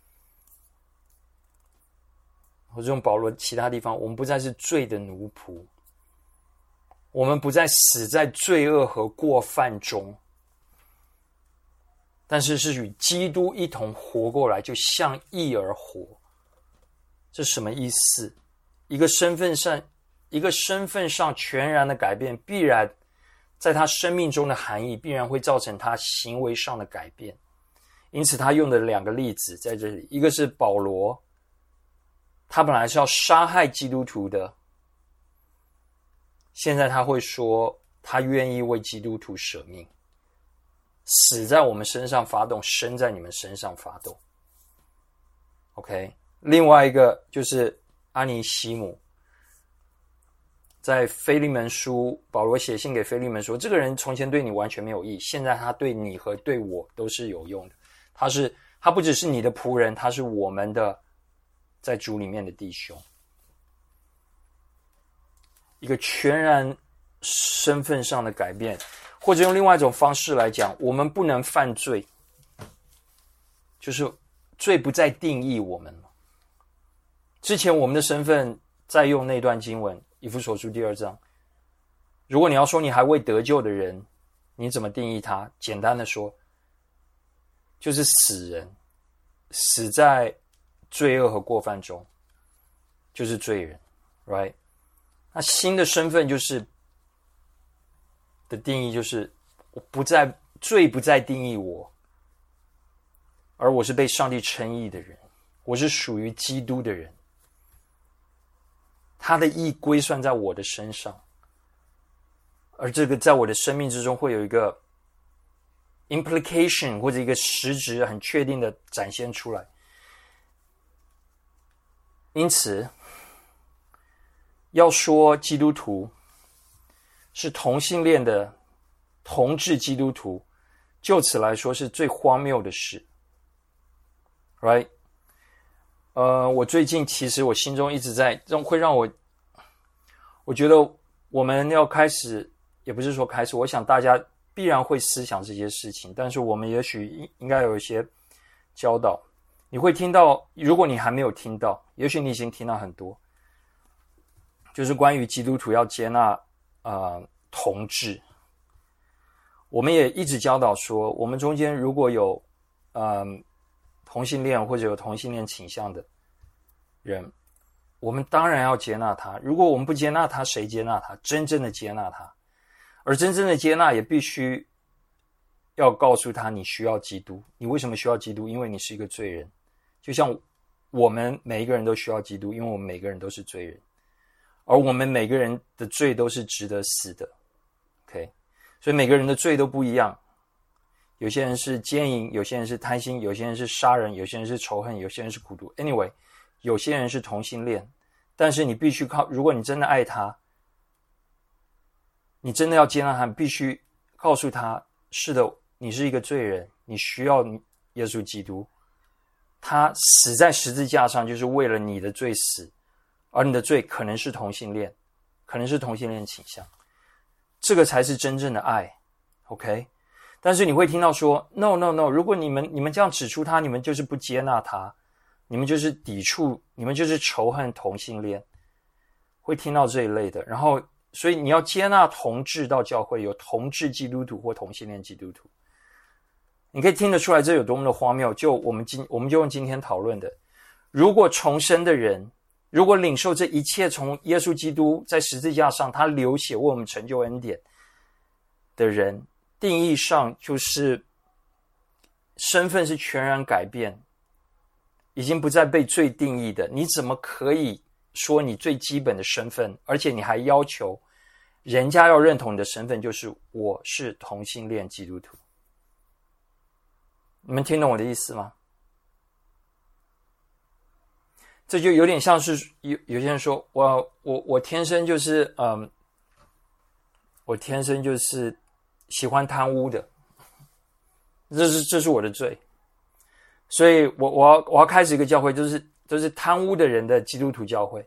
或者用保罗其他地方，我们不再是罪的奴仆，我们不再死在罪恶和过犯中，但是是与基督一同活过来，就像义而活。这什么意思？一个身份上全然的改变，必然在他生命中的含义必然会造成他行为上的改变。因此他用的2个例子在这里，一个是保罗，他本来是要杀害基督徒的，现在他会说他愿意为基督徒舍命，死在我们身上发动，生在你们身上发动。 OK， 另外一个就是阿尼西姆，在腓利门书，保罗写信给腓利门说，这个人从前对你完全没有益，现在他对你和对我都是有用的。他不只是你的仆人，他是我们的在主里面的弟兄。一个全然身份上的改变，或者用另外一种方式来讲，我们不能犯罪，就是罪不再定义我们了。之前我们的身份，再用那段经文以弗所书第2章，如果你要说你还未得救的人，你怎么定义他？简单的说，就是死人，死在罪恶和过犯中，就是罪人 right？ 那新的身份就是的定义就是罪不再定义我，而我是被上帝称义的人，我是属于基督的人，他的义归算在我的身上，而这个在我的生命之中会有一个 implication 或者一个实质很确定的展现出来。因此要说基督徒是同性恋的同志基督徒，就此来说是最荒谬的事 right？ 我最近其实我心中一直在会让我觉得我们要开始，也不是说开始，我想大家必然会思想这些事情，但是我们也许应该有一些教导。你会听到，如果你还没有听到，也许你已经听到很多，就是关于基督徒要接纳同志。我们也一直教导说，我们中间如果有同性恋或者有同性恋倾向的人，我们当然要接纳他。如果我们不接纳他，谁接纳他？真正的接纳他。而真正的接纳也必须要告诉他你需要基督。你为什么需要基督？因为你是一个罪人。就像我们每一个人都需要基督，因为我们每个人都是罪人，而我们每个人的罪都是值得死的。 OK， 所以每个人的罪都不一样，有些人是奸淫，有些人是贪心，有些人是杀人，有些人是仇恨，有些人是苦毒。 Anyway， 有些人是同性恋，但是你必须如果你真的爱他，你真的要接纳他，必须告诉他，是的，你是一个罪人，你需要耶稣基督，他死在十字架上就是为了你的罪死，而你的罪可能是同性恋，可能是同性恋倾向，这个才是真正的爱 OK。 但是你会听到说 No， 如果你们这样指出他，你们就是不接纳他，你们就是抵触，你们就是仇恨同性恋，会听到这一类的。然后所以你要接纳同志到教会，有同志基督徒或同性恋基督徒，你可以听得出来这有多么的荒谬。就我们就用今天讨论的，如果重生的人，如果领受这一切从耶稣基督在十字架上他流血为我们成就恩典的人，定义上就是身份是全然改变，已经不再被罪定义的，你怎么可以说你最基本的身份，而且你还要求人家要认同你的身份就是我是同性恋基督徒？你们听懂我的意思吗？这就有点像是有些人说我天生就是我天生就是喜欢贪污的这是我的罪。所以我要开始一个教会，就是贪污的人的基督徒教会，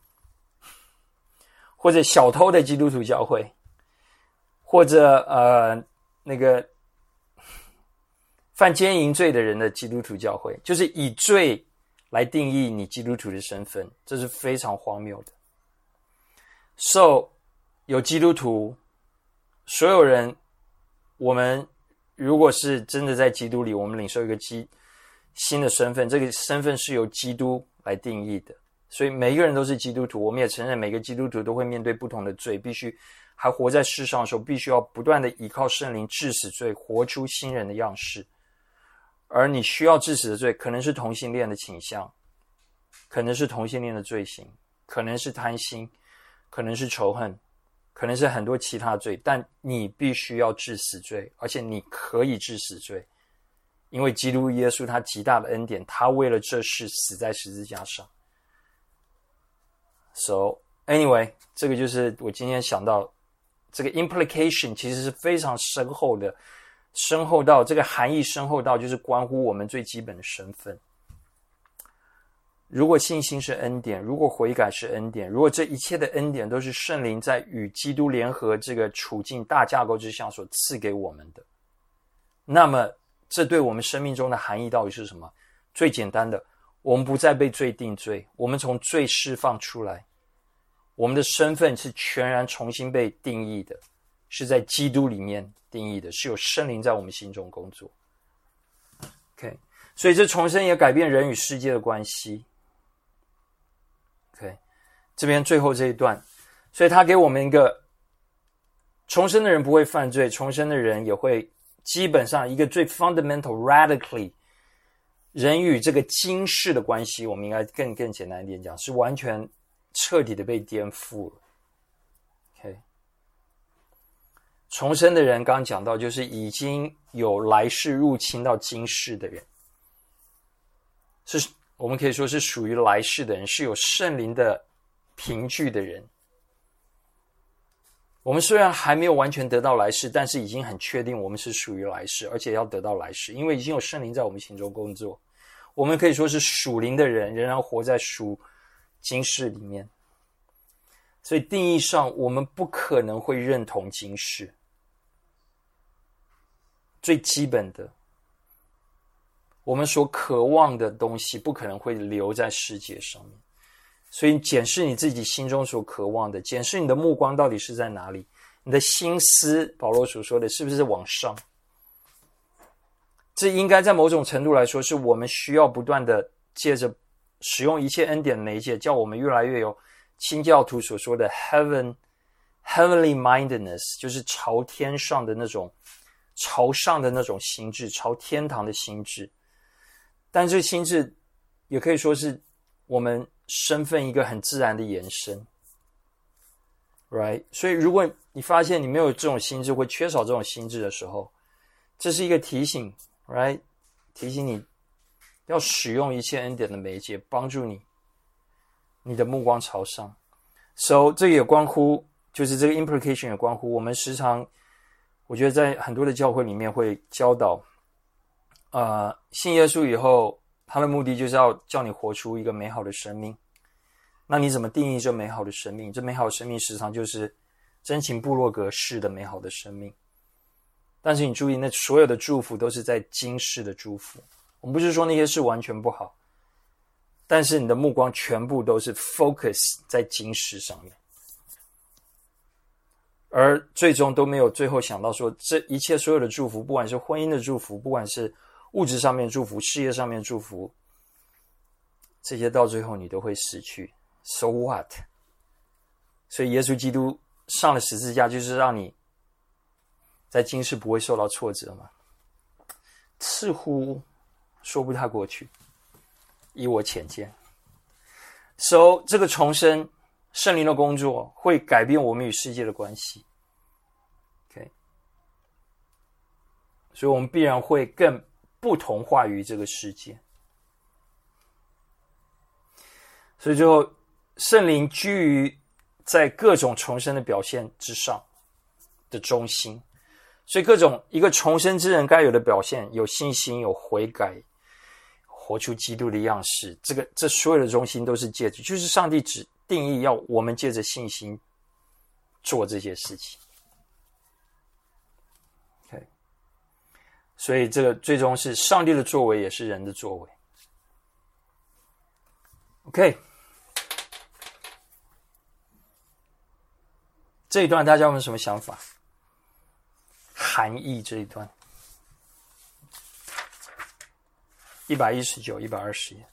或者小偷的基督徒教会，或者那个犯奸淫罪的人的基督徒教会，就是以罪来定义你基督徒的身份，这是非常荒谬的。So 有基督徒，所有人，我们如果是真的在基督里，我们领受一个新的身份，这个身份是由基督来定义的，所以每一个人都是基督徒。我们也承认每个基督徒都会面对不同的罪，必须还活在世上的时候，必须要不断的依靠圣灵治死罪，活出新人的样式。而你需要治死的罪，可能是同性恋的倾向，可能是同性恋的罪行，可能是贪心，可能是仇恨，可能是很多其他罪，但你必须要治死罪，而且你可以治死罪，因为基督耶稣他极大的恩典，他为了这事死在十字架上。So anyway， 这个就是我今天想到这个 implication 其实是非常深厚的，深厚到这个含义深厚到就是关乎我们最基本的身份。如果信心是恩典，如果悔改是恩典，如果这一切的恩典都是圣灵在与基督联合这个处境大架构之下所赐给我们的，那么这对我们生命中的含义到底是什么？最简单的，我们不再被罪定罪，我们从罪释放出来，我们的身份是全然重新被定义的，是在基督里面定义的，是有圣灵在我们心中工作。OK， 所以这重生也改变人与世界的关系。OK， 这边最后这一段，所以他给我们一个重生的人不会犯罪，重生的人也会基本上一个最 fundamental radically 人与这个今世的关系，我们应该更简单一点讲，是完全彻底的被颠覆了。OK， 重生的人刚刚讲到，就是已经有来世入侵到今世的人，是我们可以说是属于来世的人，是有圣灵的凭据的人。我们虽然还没有完全得到来世，但是已经很确定我们是属于来世，而且要得到来世，因为已经有圣灵在我们心中工作。我们可以说是属灵的人，仍然活在属今世里面。所以定义上，我们不可能会认同今世。最基本的，我们所渴望的东西不可能会留在世界上面。所以检视你自己心中所渴望的，检视你的目光到底是在哪里，你的心思，保罗所说的是不是往上。这应该在某种程度来说，是我们需要不断的借着使用一切恩典的媒介，叫我们越来越有清教徒所说的 heavenly mindedness， 就是朝天上的那种，朝上的那种心智，朝天堂的心智。但这个心智也可以说是我们身份一个很自然的延伸 ，right？ 所以如果你发现你没有这种心智，或缺少这种心智的时候，这是一个提醒 ，right？ 提醒你要使用一切恩典的媒介，帮助你的目光朝上。So 这个也关乎，就是这个 implication 也关乎我们时常，我觉得在很多的教会里面会教导，信耶稣以后，他的目的就是要叫你活出一个美好的生命。那你怎么定义这美好的生命？这美好的生命时常就是真情部落格式的美好的生命。但是你注意，那所有的祝福都是在今世的祝福。我们不是说那些事完全不好，但是你的目光全部都是 focus 在今世上面，而最终都没有最后想到说，这一切所有的祝福，不管是婚姻的祝福，不管是物质上面的祝福，事业上面的祝福，这些到最后你都会失去。So what？ 所以耶稣基督上了十字架，就是让你在今世不会受到挫折嘛？似乎说不太过去，以我浅见。So 这个重生，圣灵的工作会改变我们与世界的关系。OK， 所以我们必然会更不同化于这个世界。所以最后，圣灵居于在各种重生的表现之上的中心。 所以各种一个重生之人该有的表现，有信心，有悔改，活出基督的样式，这所有的中心都是借着，就是上帝只定义要我们借着信心做这些事情。OK， 所以这个最终是上帝的作为，也是人的作为。OK， 这一段大家有没有什么想法？含义这一段119、120页。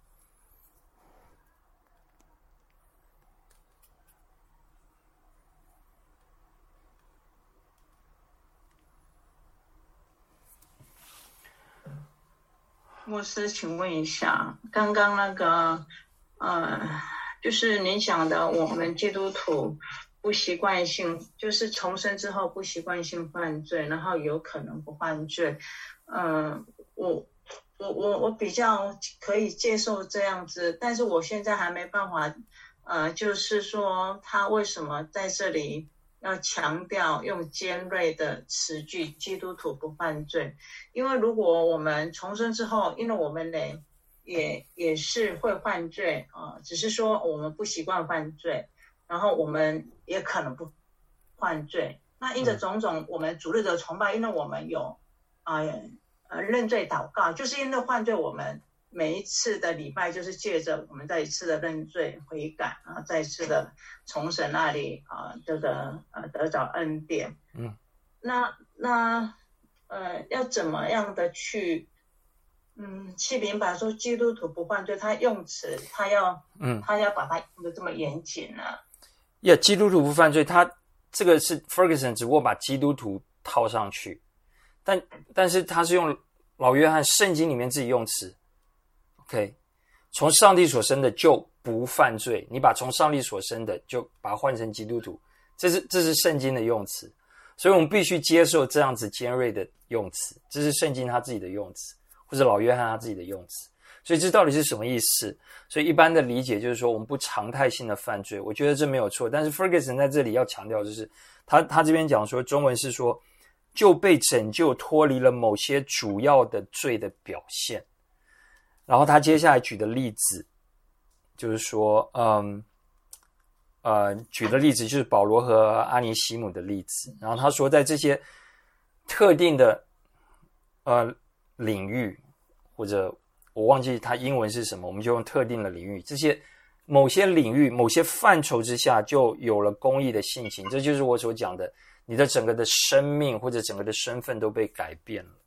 牧师，请问一下，刚刚那个就是您讲的，我们基督徒不习惯性，就是重生之后不习惯性犯罪，然后有可能不犯罪。我比较可以接受这样子，但是我现在还没办法，就是说他为什么在这里要强调用尖锐的词句，基督徒不犯罪？因为如果我们重生之后，因为我们人也是会犯罪只是说我们不习惯犯罪，然后我们也可能不犯罪。那因着种种我们主日的崇拜，因为我们有认罪祷告，就是因为犯罪，我们每一次的礼拜就是借着我们再一次的认罪悔改，然后再一次的从神那里这个得着恩典。那要怎么样的去明白说基督徒不犯罪？他用词他要把它用的这么严谨呢？ 基督徒不犯罪，他这个是 Ferguson 只不过把基督徒套上去，但是他是用老约翰圣经里面自己用词。OK， 从上帝所生的就不犯罪，你把从上帝所生的就把它换成基督徒，这是圣经的用词，所以我们必须接受这样子尖锐的用词，这是圣经他自己的用词，或者老约翰他自己的用词。所以这到底是什么意思？所以一般的理解就是说我们不常态性的犯罪，我觉得这没有错。但是 Ferguson 在这里要强调就是他这边讲说中文是说就被拯救脱离了某些主要的罪的表现。然后他接下来举的例子就是说举的例子就是保罗和阿尼西姆的例子。然后他说在这些特定的领域，或者我忘记他英文是什么，我们就用特定的领域，这些某些领域某些范畴之下就有了公义的性情。这就是我所讲的，你的整个的生命或者整个的身份都被改变了，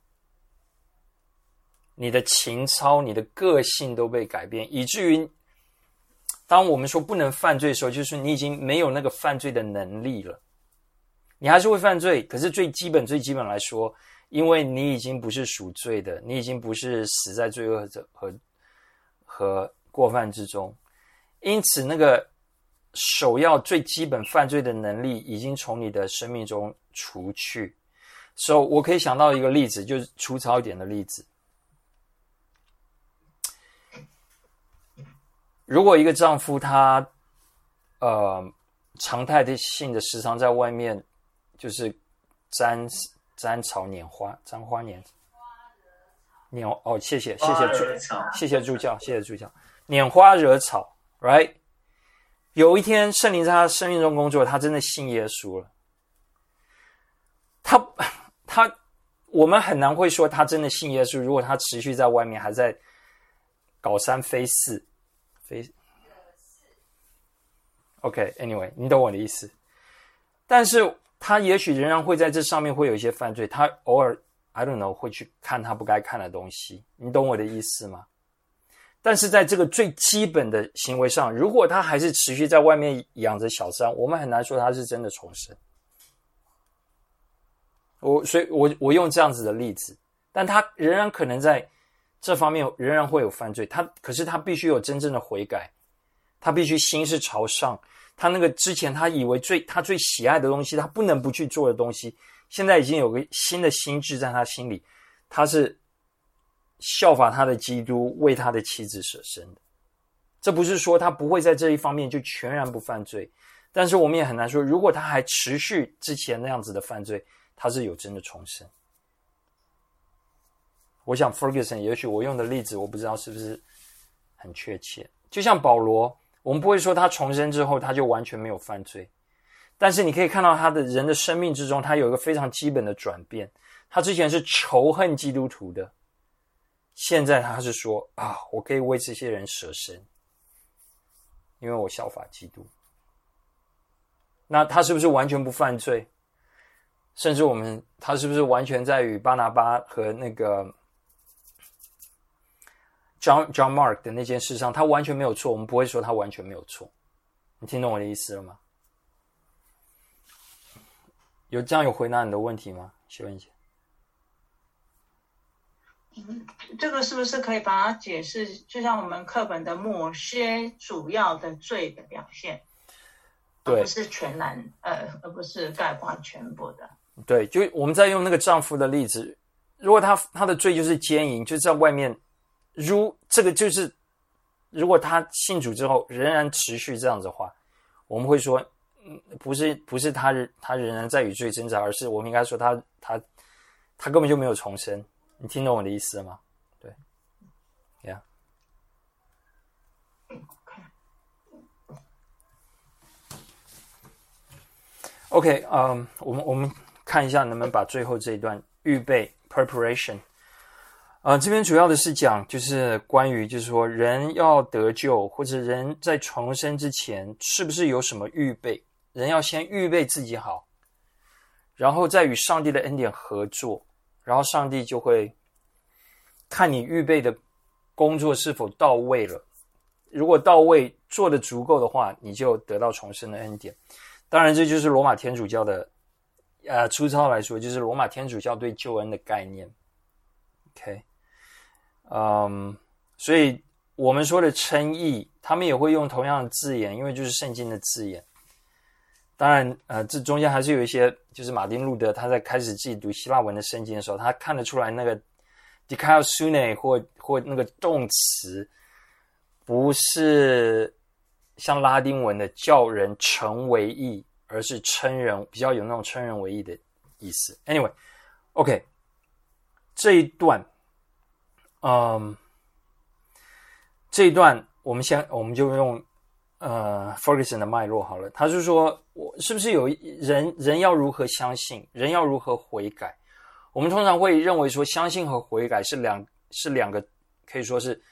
你的情操你的个性都被改变，以至于当我们说不能犯罪的时候，就是你已经没有那个犯罪的能力了。你还是会犯罪，可是最基本来说，因为你已经不是属罪的，你已经不是死在罪恶和过犯之中，因此那个首要最基本犯罪的能力已经从你的生命中除去。所以我可以想到一个例子，就是粗糙一点的例子。如果一个丈夫他常态性的时常在外面就是沾草拈花，沾花拈谢谢助教，拈花惹草 right。 有一天圣灵在他生命中工作，他真的信耶稣了，我们很难会说他真的信耶稣，如果他持续在外面还在搞三非四OK anyway 你懂我的意思。但是他也许仍然会在这上面会有一些犯罪，他偶尔 I don't know 会去看他不该看的东西，你懂我的意思吗？但是在这个最基本的行为上，如果他还是持续在外面养着小三，我们很难说他是真的重生。所以我用这样子的例子，但他仍然可能在这方面仍然会有犯罪，可是他必须有真正的悔改，他必须心是朝上，他那个之前他以为他最喜爱的东西，他不能不去做的东西，现在已经有个新的心智在他心里，他是效法他的基督，为他的妻子舍身的。这不是说他不会在这一方面就全然不犯罪，但是我们也很难说，如果他还持续之前那样子的犯罪， 他是有真的重生。我想 Ferguson 也许我用的例子我不知道是不是很确切，就像保罗，我们不会说他重生之后他就完全没有犯罪，但是你可以看到他的人的生命之中，他有一个非常基本的转变。他之前是仇恨基督徒的，现在他是说啊，我可以为这些人舍身，因为我效法基督。那他是不是完全不犯罪？甚至他是不是完全在与巴拿巴和那个 John Mark 的那件事上他完全没有错？我们不会说他完全没有错。你听懂我的意思了吗？这样有回答你的问题吗？谢文姐。 这个是不是可以把它解释，就像我们课本的某些主要的罪的表现， 对， 而不是全然而不是概括全部的。 对，就我们在用那个丈夫的例子，如果他的罪就是奸淫，就在外面，这个就是如果他信主之后仍然持续这样子的话，我们会说不是他仍然在与罪挣扎，而是我们应该说他根本就没有重生。你听懂我的意思了吗？对 ，Yeah。OK， 我们看一下能不能把最后这一段预备 preparation。这边主要的是讲就是关于就是说人要得救或者人在重生之前是不是有什么预备？人要先预备自己好，然后再与上帝的恩典合作，然后上帝就会看你预备的工作是否到位了。如果到位，做得足够的话，你就得到重生的恩典。当然这就是罗马天主教的粗糙来说就是罗马天主教对救恩的概念。 OK， 所以我们说的称义他们也会用同样的字眼，因为就是圣经的字眼。当然这中间还是有一些，就是马丁路德他在开始自己读希腊文的圣经的时候，他看得出来那个 dikaiosune 或那个动词不是像拉丁文的叫人成为义，而是称人，比较有那种称人为义的意思。 Anyway， OK， 这一段我们就用Ferguson 的脉络好了。他是说我是不是有人要如何相信，人要如何悔改。我们通常会认为说相信和悔改是两个可以说是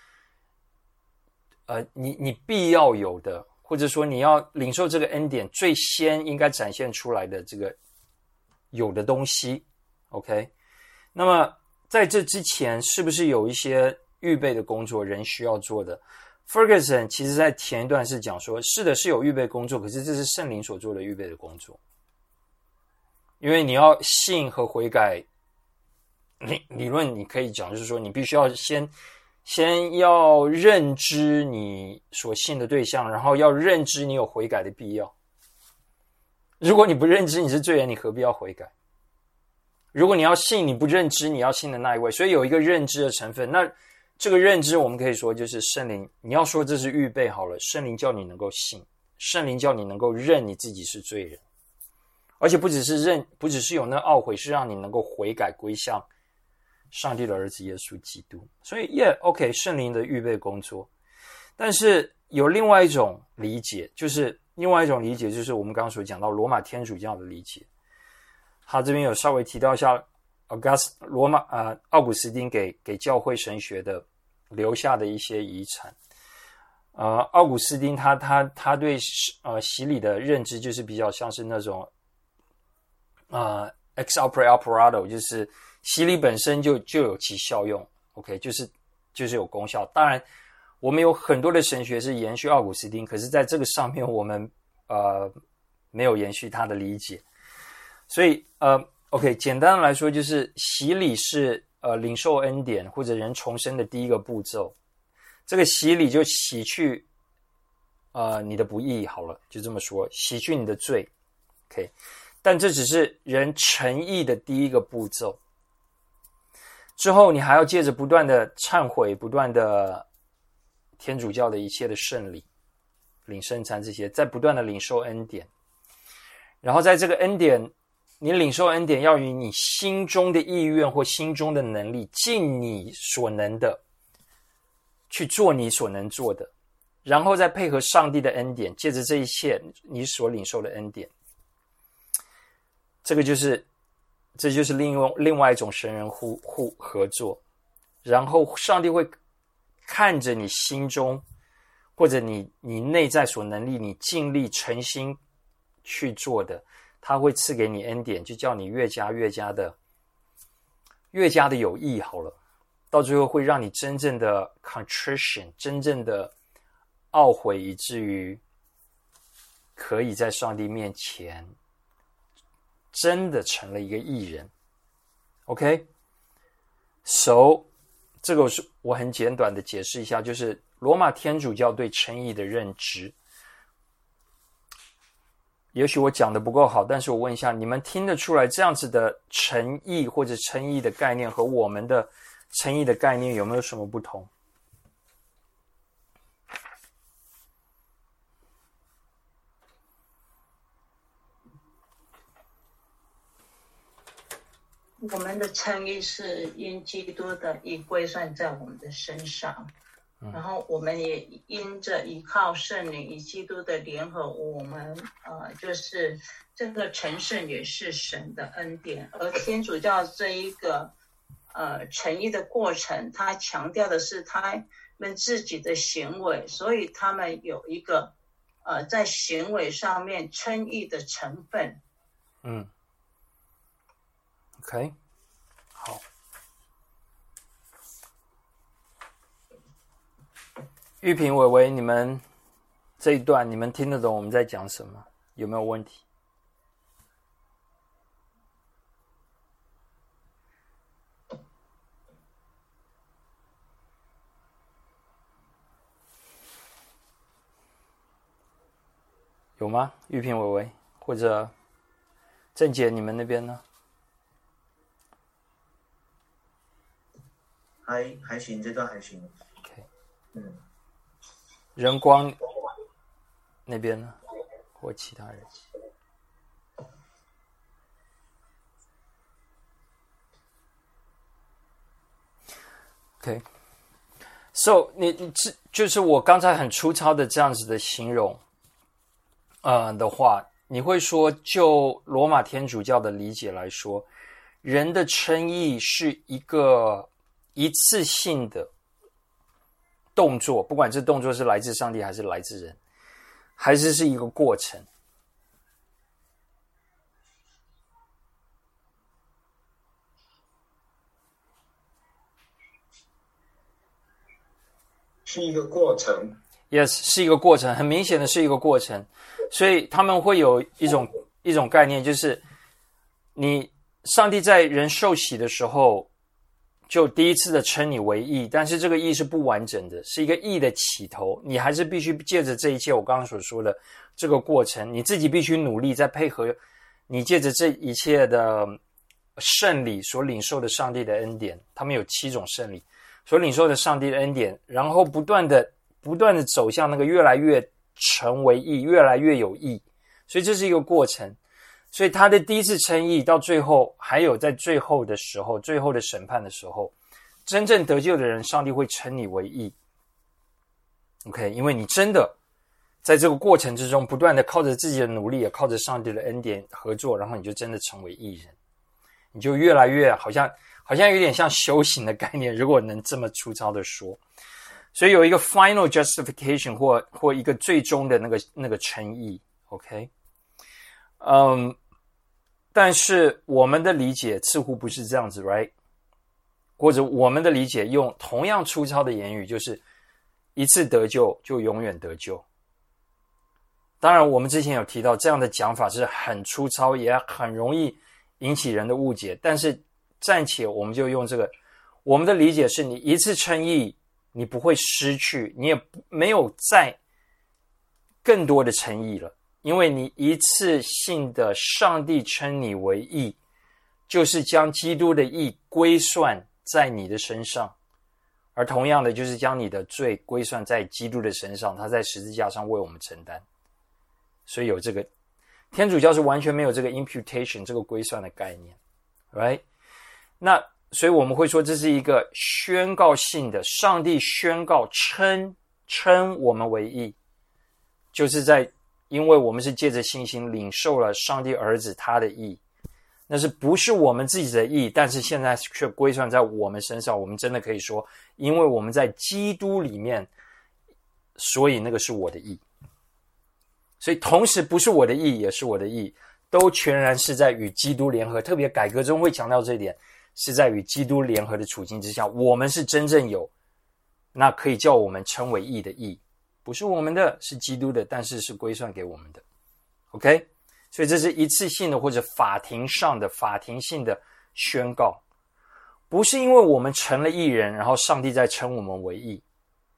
你必要有的，或者说你要领受这个恩典最先应该展现出来的这个有的东西。 OK， 那么在这之前是不是有一些预备的工作人需要做的？ Ferguson 其实在前一段是讲说是的，是有预备工作，可是这是圣灵所做的预备的工作。因为你要信和悔改，理论你可以讲就是说你必须要先要认知你所信的对象，然后要认知你有悔改的必要。如果你不认知你是罪人，你何必要悔改？如果你要信你不认知你要信的那一位，所以有一个认知的成分。那这个认知我们可以说就是圣灵，你要说这是预备好了，圣灵叫你能够信，圣灵叫你能够认你自己是罪人，而且不只是有那懊悔，是让你能够悔改归向上帝的儿子耶稣基督。所以 OK， 圣灵的预备工作。但是有另外一种理解，就是我们刚刚所讲到罗马天主教的理解。他这边有稍微提到一下奥古斯丁给教会神学的留下的一些遗产。奥古斯丁他对洗礼的认知就是比较像是那种ex opere operato， 就是洗礼本身就有其效用。 OK， 就是有功效。当然我们有很多的神学是延续奥古斯丁，可是在这个上面我们没有延续他的理解。所以OK， 简单的来说就是洗礼是领受恩典或者人重生的第一个步骤。这个洗礼就洗去你的不义好了，就这么说，洗去你的罪。 OK， 但这只是人成义的第一个步骤。之后你还要借着不断的忏悔，不断的天主教的一切的圣礼，领圣餐这些，在不断的领受恩典。然后在这个恩典你领受恩典要以你心中的意愿或心中的能力，尽你所能的去做你所能做的，然后再配合上帝的恩典，借着这一切你所领受的恩典，这就是另外一种神人合作。然后上帝会看着你心中或者你内在所能力，你尽力诚心去做的，他会赐给你恩典，就叫你越加的有益好了。到最后会让你真正的 contrition， 真正的懊悔，以至于可以在上帝面前真的成了一个义人。 OK， So 这个是我很简短的解释一下，就是罗马天主教对称义的认知。也许我讲的不够好，但是我问一下，你们听得出来这样子的称义或者称义的概念和我们的称义的概念有没有什么不同？ 我们的称义是因基督的义归算在我们的身上，然后我们也因着依靠圣灵与基督的联合，我们就是这个成圣也是神的恩典。而天主教这一个成义的过程，他强调的是他们自己的行为，所以他们有一个在行为上面称义的成分。 OK， 好。玉萍、伟伟，你们这一段你们听得懂我们在讲什么？有没有问题？有吗？玉萍、伟伟，或者郑姐，你们那边呢？ 还行，这段还行。 OK， 人光那边呢，或其他人？OK，So 你就是我刚才很粗糙的这样子的形容，的话，你会说，就罗马天主教的理解来说，人的称义是一个一次性的动作，不管这动作是来自上帝还是来自人，还是一个过程。 是一个过程。 Yes， 是一个过程，很明显的是一个过程。所以他们会有一种概念，就是上帝在人受洗的时候，就第一次的称你为义，但是这个义是不完整的，是一个义的起头，你还是必须借着这一切我刚刚所说的这个过程，你自己必须努力，再配合你借着这一切的圣礼所领受的上帝的恩典，他们有7种圣礼所领受的上帝的恩典，然后不断的走向那个越来越成为义，越来越有义，所以这是一个过程。所以他的第一次称义到最后，还有在最后的时候，最后的审判的时候，真正得救的人，上帝会称你为义。OK， 因为你真的在这个过程之中，不断的靠着自己的努力，也靠着上帝的恩典合作，然后你就真的成为义人，你就越来越好像有点像修行的概念，如果能这么粗糙的说。所以有一个 final justification 或一个最终的那个称义。OK。但是我们的理解似乎不是这样子 right， 或者我们的理解用同样粗糙的言语，就是一次得救就永远得救。当然我们之前有提到这样的讲法是很粗糙，也很容易引起人的误解，但是暂且我们就用这个，我们的理解是，你一次称义你不会失去，你也没有再更多的称义了，因为你一次性的上帝称你为义，就是将基督的义归算在你的身上，而同样的就是将你的罪归算在基督的身上，他在十字架上为我们承担。所以有这个， 天主教是完全没有这个 imputation 这个归算的概念 ，right？ 那所以我们会说这是一个宣告性的，上帝宣告称我们为义，就是因为我们是借着信心领受了上帝儿子他的义，那是不是我们自己的义，但是现在却归算在我们身上，我们真的可以说，因为我们在基督里面，所以那个是我的义。所以同时不是我的义也是我的义，都全然是在与基督联合，特别改革中会强调这一点，是在与基督联合的处境之下，我们是真正有那可以叫我们称为义的义，不是我们的，是基督的，但是是归算给我们的。 OK， 所以这是一次性的或者法庭上的法庭性的宣告，不是因为我们成了义人，然后上帝在称我们为义，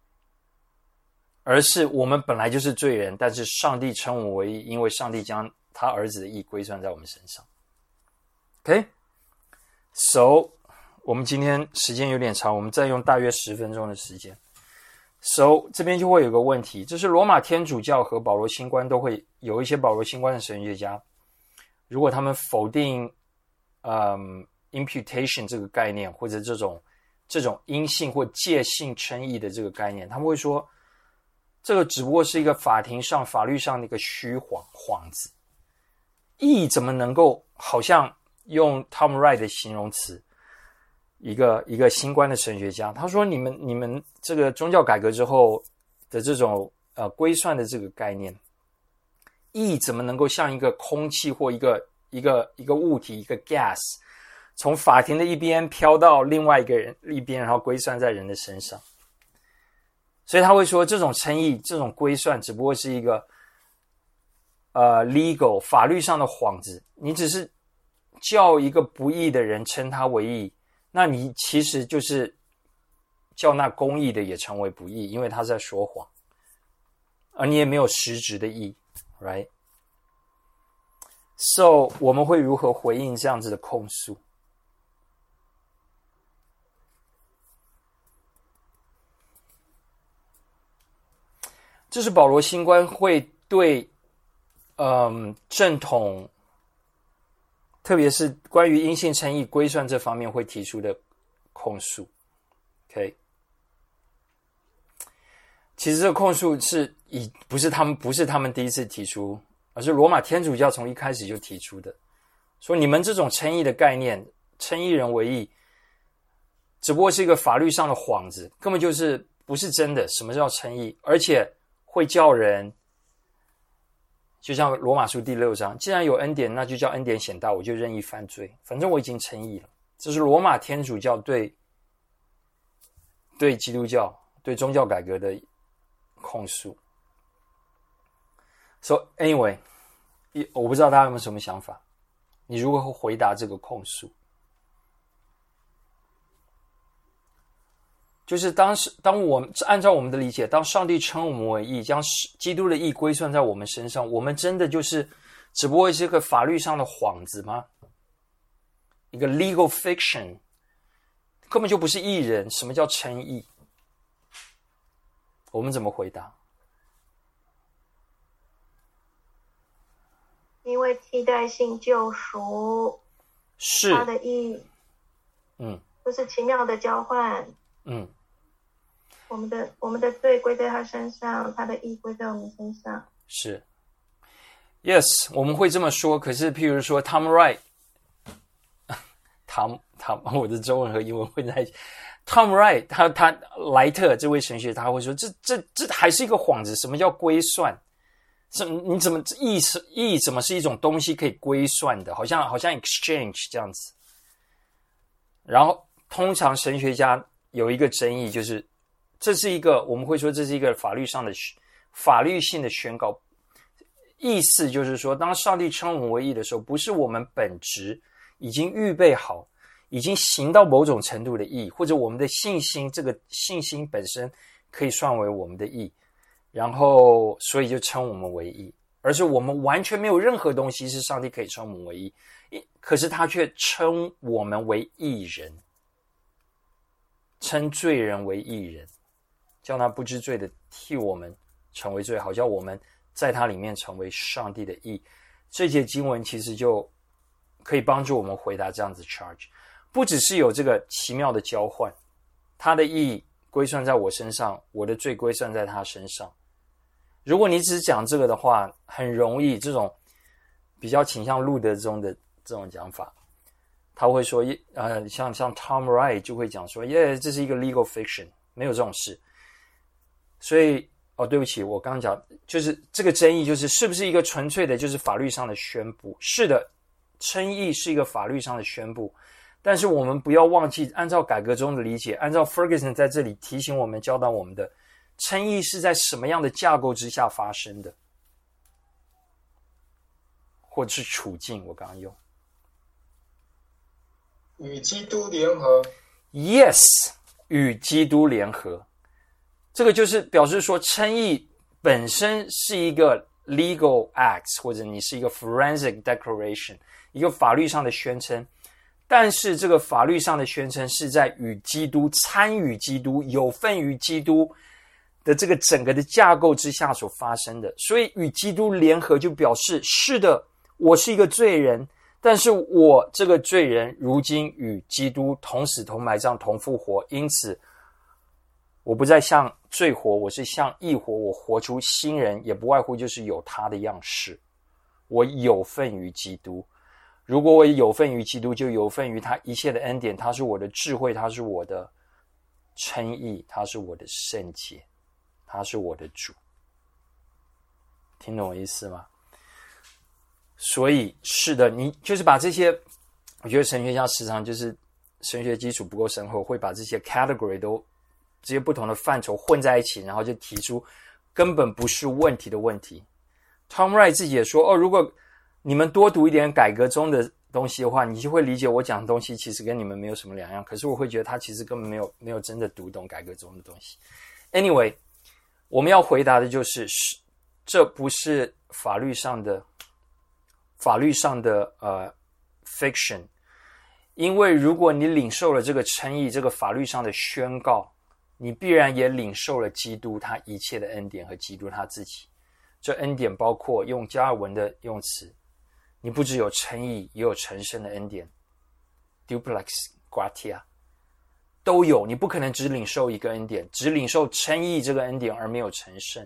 而是我们本来就是罪人，但是上帝称我们为义，因为上帝将他儿子的义归算在我们身上。 OK， So 我们今天时间有点长，我们再用大约10分钟的时间。So 这边就会有个问题，就是罗马天主教和保罗新观都会有一些保罗新观的神学家，如果他们否定imputation 这个概念，或者这种因性或借性称义的这个概念，他们会说这个只不过是一个法律上的一个虚幌子，义怎么能够好像用 Tom Wright 的形容词，一个新观的神学家，他说你们这个宗教改革之后的这种归算的这个概念，义怎么能够像一个空气或一个物体一个 gas 从法庭的一边飘到另外一边，然后归算在人的身上。所以他会说这种称义这种归算只不过是一个legal 法律上的幌子，你只是叫一个不义的人称他为义，那你其实就是叫那公义的也成为不义，因为他在说谎，而你也没有实质的义 right？ So 我们会如何回应这样子的控诉？这是保罗新观会对正统，特别是关于因信称义归算这方面会提出的控诉。 OK， 其实这个控诉是不是他们第一次提出，而是罗马天主教从一开始就提出的，说你们这种称义的概念，称义人为义，只不过是一个法律上的幌子，根本就是不是真的什么叫称义，而且会叫人，就像罗马书第6章，既然有恩典，那就叫恩典显大，我就任意犯罪，反正我已经称义了。这是罗马天主教对基督教对宗教改革的控诉。So anyway， 我不知道大家有没有什么想法，你如何回答这个控诉？就是当我们按照我们的理解，当上帝称我们为义，将基督的义归算在我们身上，我们真的就是只不过是一个法律上的幌子吗？一个 legal fiction， 根本就不是义人。什么叫称义？我们怎么回答？ 因为替代性救赎是他的义，就是奇妙的交换，我们的罪归在他身上，他的义归在我们身上。 是 ，yes， 我们会这么说。可是，譬如说 Tom Wright， 我的中文和英文混在一起。Tom Wright， 他莱特这位神学他会说，这还是一个幌子。什么叫归算？你怎么义怎么是一种东西可以归算的？好像 exchange 这样子。然后，通常神学家有一个争议，就是这是一个我们会说这是一个法律性的宣告。意思就是说，当上帝称我们为义的时候，不是我们本质已经预备好，已经行到某种程度的义，或者我们的信心，这个信心本身可以算为我们的义，然后所以就称我们为义，而是我们完全没有任何东西是上帝可以称我们为义，可是他却称我们为义人，称罪人为义人，叫他不知罪的替我们成为罪，好叫我们在他里面成为上帝的义。 这节经文其实就可以帮助我们回答这样子 charge。不只是有这个奇妙的交换，它的意义归算在我身上，我的罪归算在他身上。如果你只是讲这个的话，很容易这种比较倾向路德中的这种讲法，他会说像 Tom Wright 就会讲说这是一个 legal fiction， 没有这种事。所以对不起，我刚刚讲就是这个争议就是是不是一个纯粹的就是法律上的宣布。是的，称义是一个法律上的宣布，但是我们不要忘记按照改革中的理解，按照 Ferguson 在这里提醒我们教导我们的，称义是在什么样的架构之下发生的，或者是处境。我刚刚用与基督联合 Yes， 与基督联合，这个就是表示说称义本身是一个 legal act， 或者你是一个 forensic declaration， 一个法律上的宣称，但是这个法律上的宣称是在与基督、参与基督、有份于基督的这个整个的架构之下所发生的。所以与基督联合就表示是的，我是一个罪人，但是我这个罪人如今与基督同死同埋葬同复活，因此我不再像罪活，我是像义活，我活出新人，也不外乎就是有他的样式。我有份于基督，如果我有份于基督，就有份于他一切的恩典，他是我的智慧，他是我的称义，他是我的圣洁，他是我的主。听懂我意思吗？所以是的，你就是把这些，我觉得神学家时常就是神学基础不够深厚，会把这些 category 都这些不同的范畴混在一起，然后就提出根本不是问题的问题。Tom Wright 自己也说如果你们多读一点改革中的东西的话，你就会理解我讲的东西其实跟你们没有什么两样，可是我会觉得他其实根本没有真的读懂改革中的东西。Anyway， 我们要回答的就是这不是法律上的fiction， 因为如果你领受了这个称义，这个法律上的宣告，你必然也领受了基督他一切的恩典和基督他自己。这恩典包括用加尔文的用词，你不只有称义，也有成圣的恩典 ，duplex gratia 都有。你不可能只领受一个恩典，只领受称义这个恩典而没有成圣。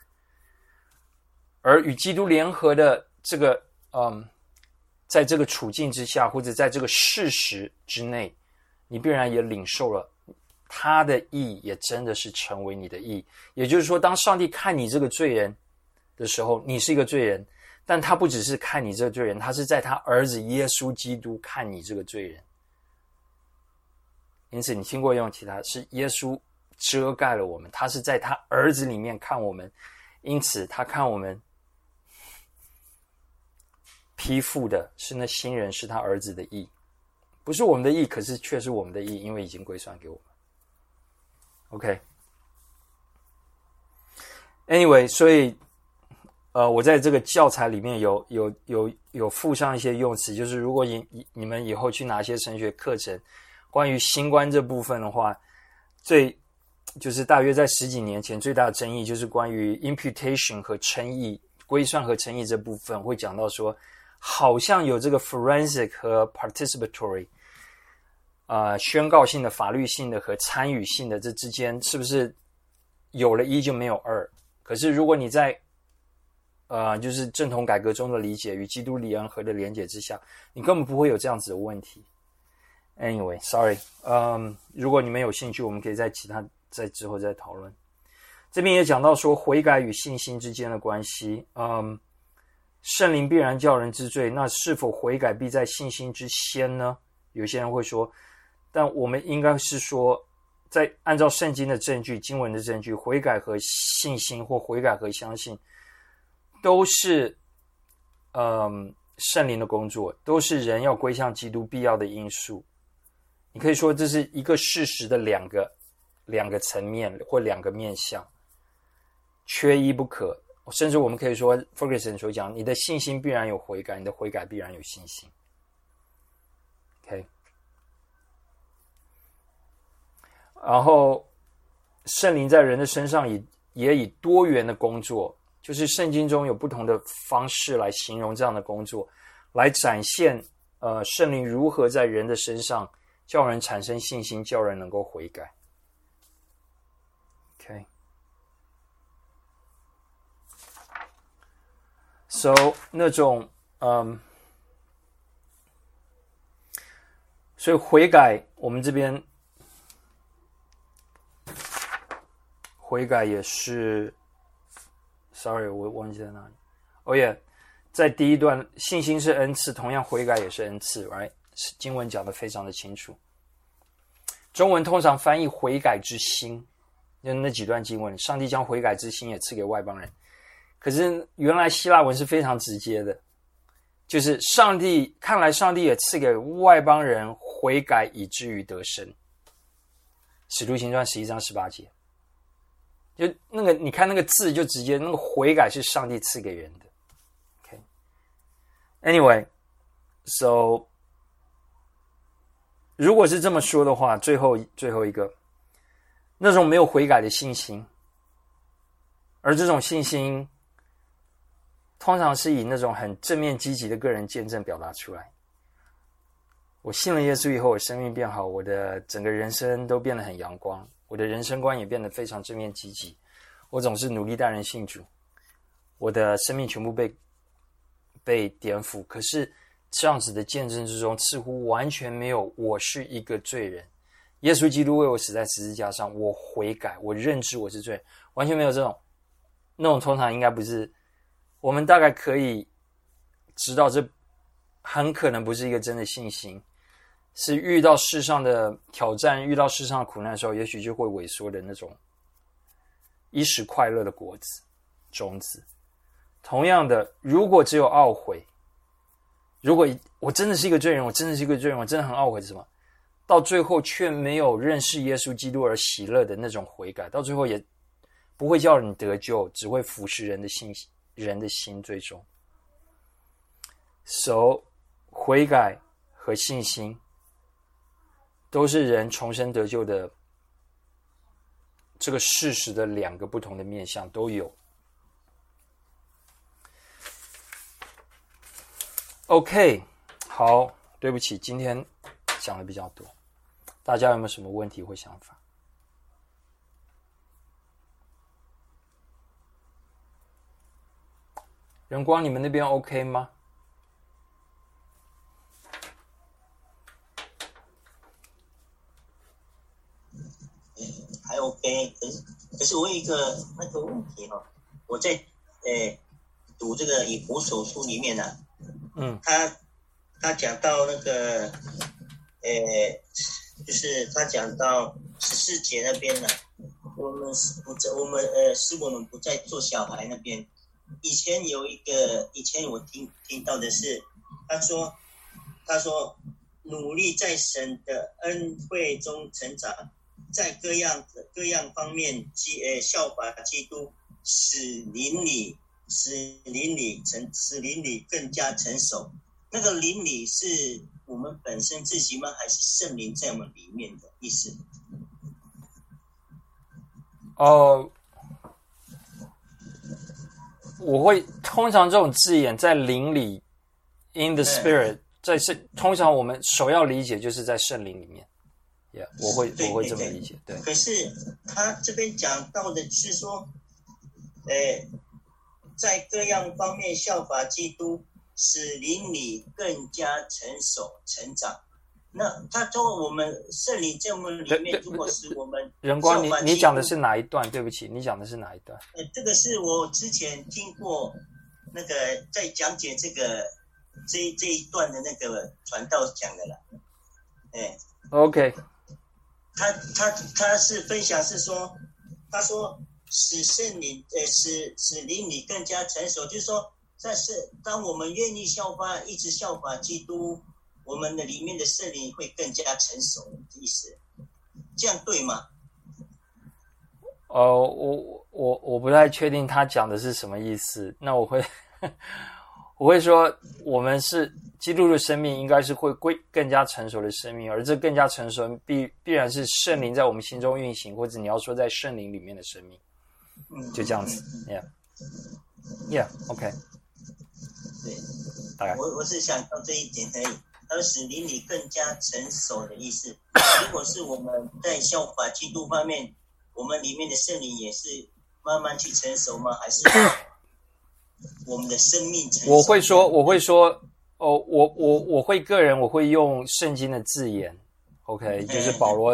而与基督联合的这个在这个处境之下，或者在这个事实之内，你必然也领受了他的义，也真的是成为你的义。也就是说，当上帝看你这个罪人的时候，你是一个罪人，但他不只是看你这个罪人，他是在他儿子耶稣基督看你这个罪人。因此你听过用其他，是耶稣遮盖了我们，他是在他儿子里面看我们，因此他看我们披付的是那新人，是他儿子的义，不是我们的义，可是却是我们的义，因为已经归算给我们。OK，Anyway， 所以我在这个教材里面有附上一些用词，就是如果你们以后去拿一些神学课程，关于新观这部分的话，就是大约在10几年前最大的争议就是关于 imputation 和称义、归算和称义这部分，会讲到说好像有这个 forensic 和 participatory宣告性的、法律性的和参与性的，这之间是不是有了一就没有二？可是如果你在就是正统改革中的理解与基督联合的连结之下，你根本不会有这样子的问题。Anyway， sorry， 如果你们有兴趣，我们可以在之后再讨论。这边也讲到说悔改与信心之间的关系。圣灵必然叫人知罪，那是否悔改必在信心之先呢？有些人会说，但我们应该是说，在按照圣经的证据、经文的证据，悔改和信心或悔改和相信都是圣灵的工作，都是人要归向基督必要的因素。你可以说这是一个事实的两个层面或两个面向，缺一不可。甚至我们可以说 Ferguson 所讲，你的信心必然有悔改，你的悔改必然有信心。OK， 然后圣灵在人的身上也以多元的工作就是圣经中有不同的方式来形容这样的工作，来展现圣灵如何在人的身上叫人产生信心，叫人能够悔改。Okay. So 那种所以悔改，我们这边悔改也是 ，sorry， 我忘记在哪里。哦耶，在第一段，信心是恩赐，同样悔改也是恩赐 ，right？ 经文讲得非常的清楚。中文通常翻译悔改之心，就那几段经文，上帝将悔改之心也赐给外邦人。可是原来希腊文是非常直接的，就是看来上帝也赐给外邦人悔改以至于得生。使徒行传11章18节，就那个你看那个字就直接那个悔改是上帝赐给人的。Okay. Anyway, so 如果是这么说的话，最后一个，那种没有悔改的信心，而这种信心通常是以那种很正面积极的个人见证表达出来。我信了耶稣以后，我生命变好，我的整个人生都变得很阳光，我的人生观也变得非常正面积极，我总是努力带人信主，我的生命全部被颠覆。可是这样子的见证之中，似乎完全没有我是一个罪人，耶稣基督为我死在十字架上，我悔改，我认知我是罪人，完全没有那种通常应该不是，我们大概可以知道这很可能不是一个真的信心，是遇到世上的挑战，遇到世上的苦难的时候，也许就会萎缩的那种一时快乐的果子种子。同样的，如果只有懊悔，如果我真的是一个罪人，我真的很懊悔什么，到最后却没有认识耶稣基督而喜乐的那种悔改，到最后也不会叫人得救，只会腐蚀人的心最终。So 悔改和信心都是人重生得救的这个事实的两个不同的面向都有。OK， 好，对不起，今天讲的比较多，大家有没有什么问题或想法？仁光，你们那边 OK 吗？ 还 OK， 可是我有一个那个问题哈，我在读这个以弗所书里面呢，他讲到那个就是他讲到14节那边呢，我们不再做小孩那边。以前我听到的是，他说努力在神的恩惠中成长，在各样方面效法基督，使灵里更加成熟。那个灵里是我们本身自己吗？还是圣灵在我们里面的意思？ 我会通常这种字眼在灵里 in the spirit， 通常我们首要理解就是在圣灵里面。Yeah， 我会这么理解。对。 可是他这边讲到的是说，在各样方面效法基督，使灵里更加成熟成长。那他说我们圣灵在我们里面，如果是我们仁光，你讲的是哪一段？对不起，你讲的是哪一段？ 这个是我之前听过那个在讲解这一段的那个传道讲的了。 OK。 他是分享是说，他说使圣灵使灵里更加成熟，就是说，当我们愿意一直效法基督，我们的里面的圣灵会更加成熟的意思，这样对吗？ 我不太确定他讲的是什么意思。那我会说，我们是基督的生命，应该是会更加成熟的生命，而这更加成熟必然是圣灵在我们心中运行，或者你要说在圣灵里面的生命，就这样子。Yeah. Yeah，OK，、 对， 大概我是想到这一点而已，而使邻里更加成熟的意思。如果是我们在效法基督方面，我们里面的圣灵也是慢慢去成熟吗？还是我们的生命成熟？ 我会说，我会个人我会用圣经的字眼 ，OK， 就是保罗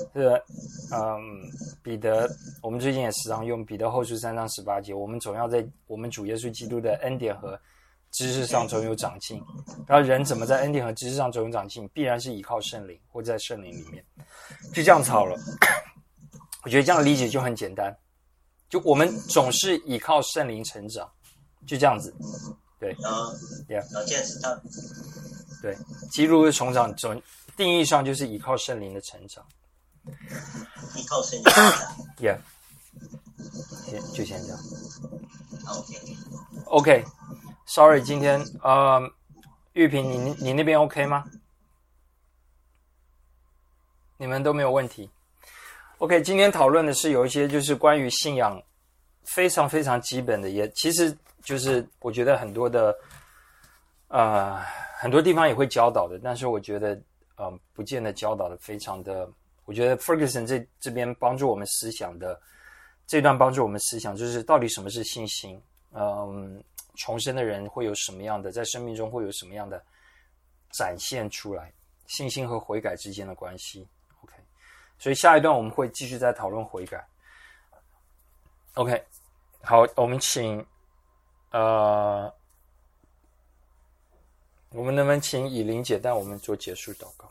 彼得，我们最近也时常用彼得后书3章18节，我们总要在我们主耶稣基督的恩典和知识上总有长进。然后人怎么在恩典和知识上总有长进，必然是依靠圣灵或在圣灵里面，就这样子好了。我觉得这样的理解就很简单，就我们总是依靠圣灵成长，就这样子。对， 然后这样子到对，基督的成长定义上就是依靠圣灵的成长。 依靠圣灵成长。 Yeah， 就先这样。 好 OK，Sorry， 今天玉萍，你那边 OK 吗？你们都没有问题。OK， 今天讨论的是有一些就是关于信仰非常非常基本的，也其实就是我觉得很多的很多地方也会教导的，但是我觉得不见得教导的非常的。我觉得 Ferguson 这边帮助我们思想的这段帮助我们思想，就是到底什么是信心？重生的人会有什么样的，在生命中会有什么样的展现出来？信心和悔改之间的关系。OK， 所以下一段我们会继续再讨论悔改。OK， 好，我们请我们能不能请以琳姐带我们做结束祷告？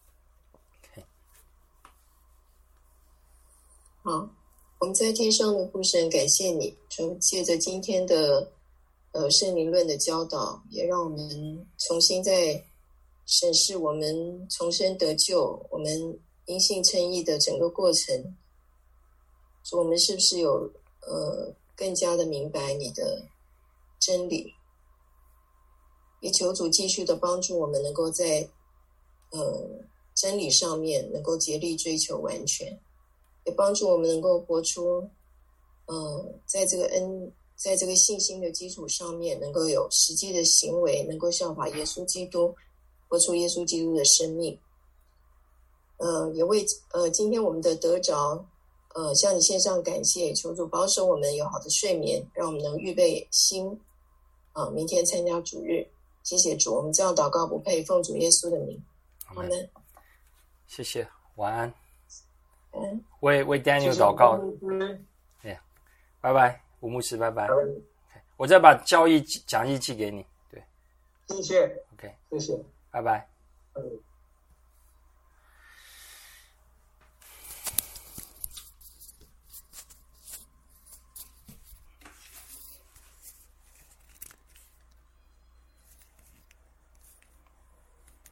好，我们在天上的父神，感谢你，借着今天的圣灵论的教导，也让我们重新在审视我们重生得救，我们因信称义的整个过程，说我们是不是有更加的明白你的真理，也求主继续的帮助我们能够在真理上面能够竭力追求完全，也帮助我们能够活出在这个信心的基础上面能够有实际的行为，能够效法耶稣基督，活出耶稣基督的生命。也为今天我们的得着向你献上感谢，求主保守我们有好的睡眠，让我们能预备心明天参加主日。谢谢主，我们这样祷告不配，奉主耶稣的名，阿们。 谢谢，晚安。 为 Daniel 祷告。拜拜，吴牧师，拜拜。我再把讲义寄给你。对， 谢谢。 OK， 谢谢， 拜拜。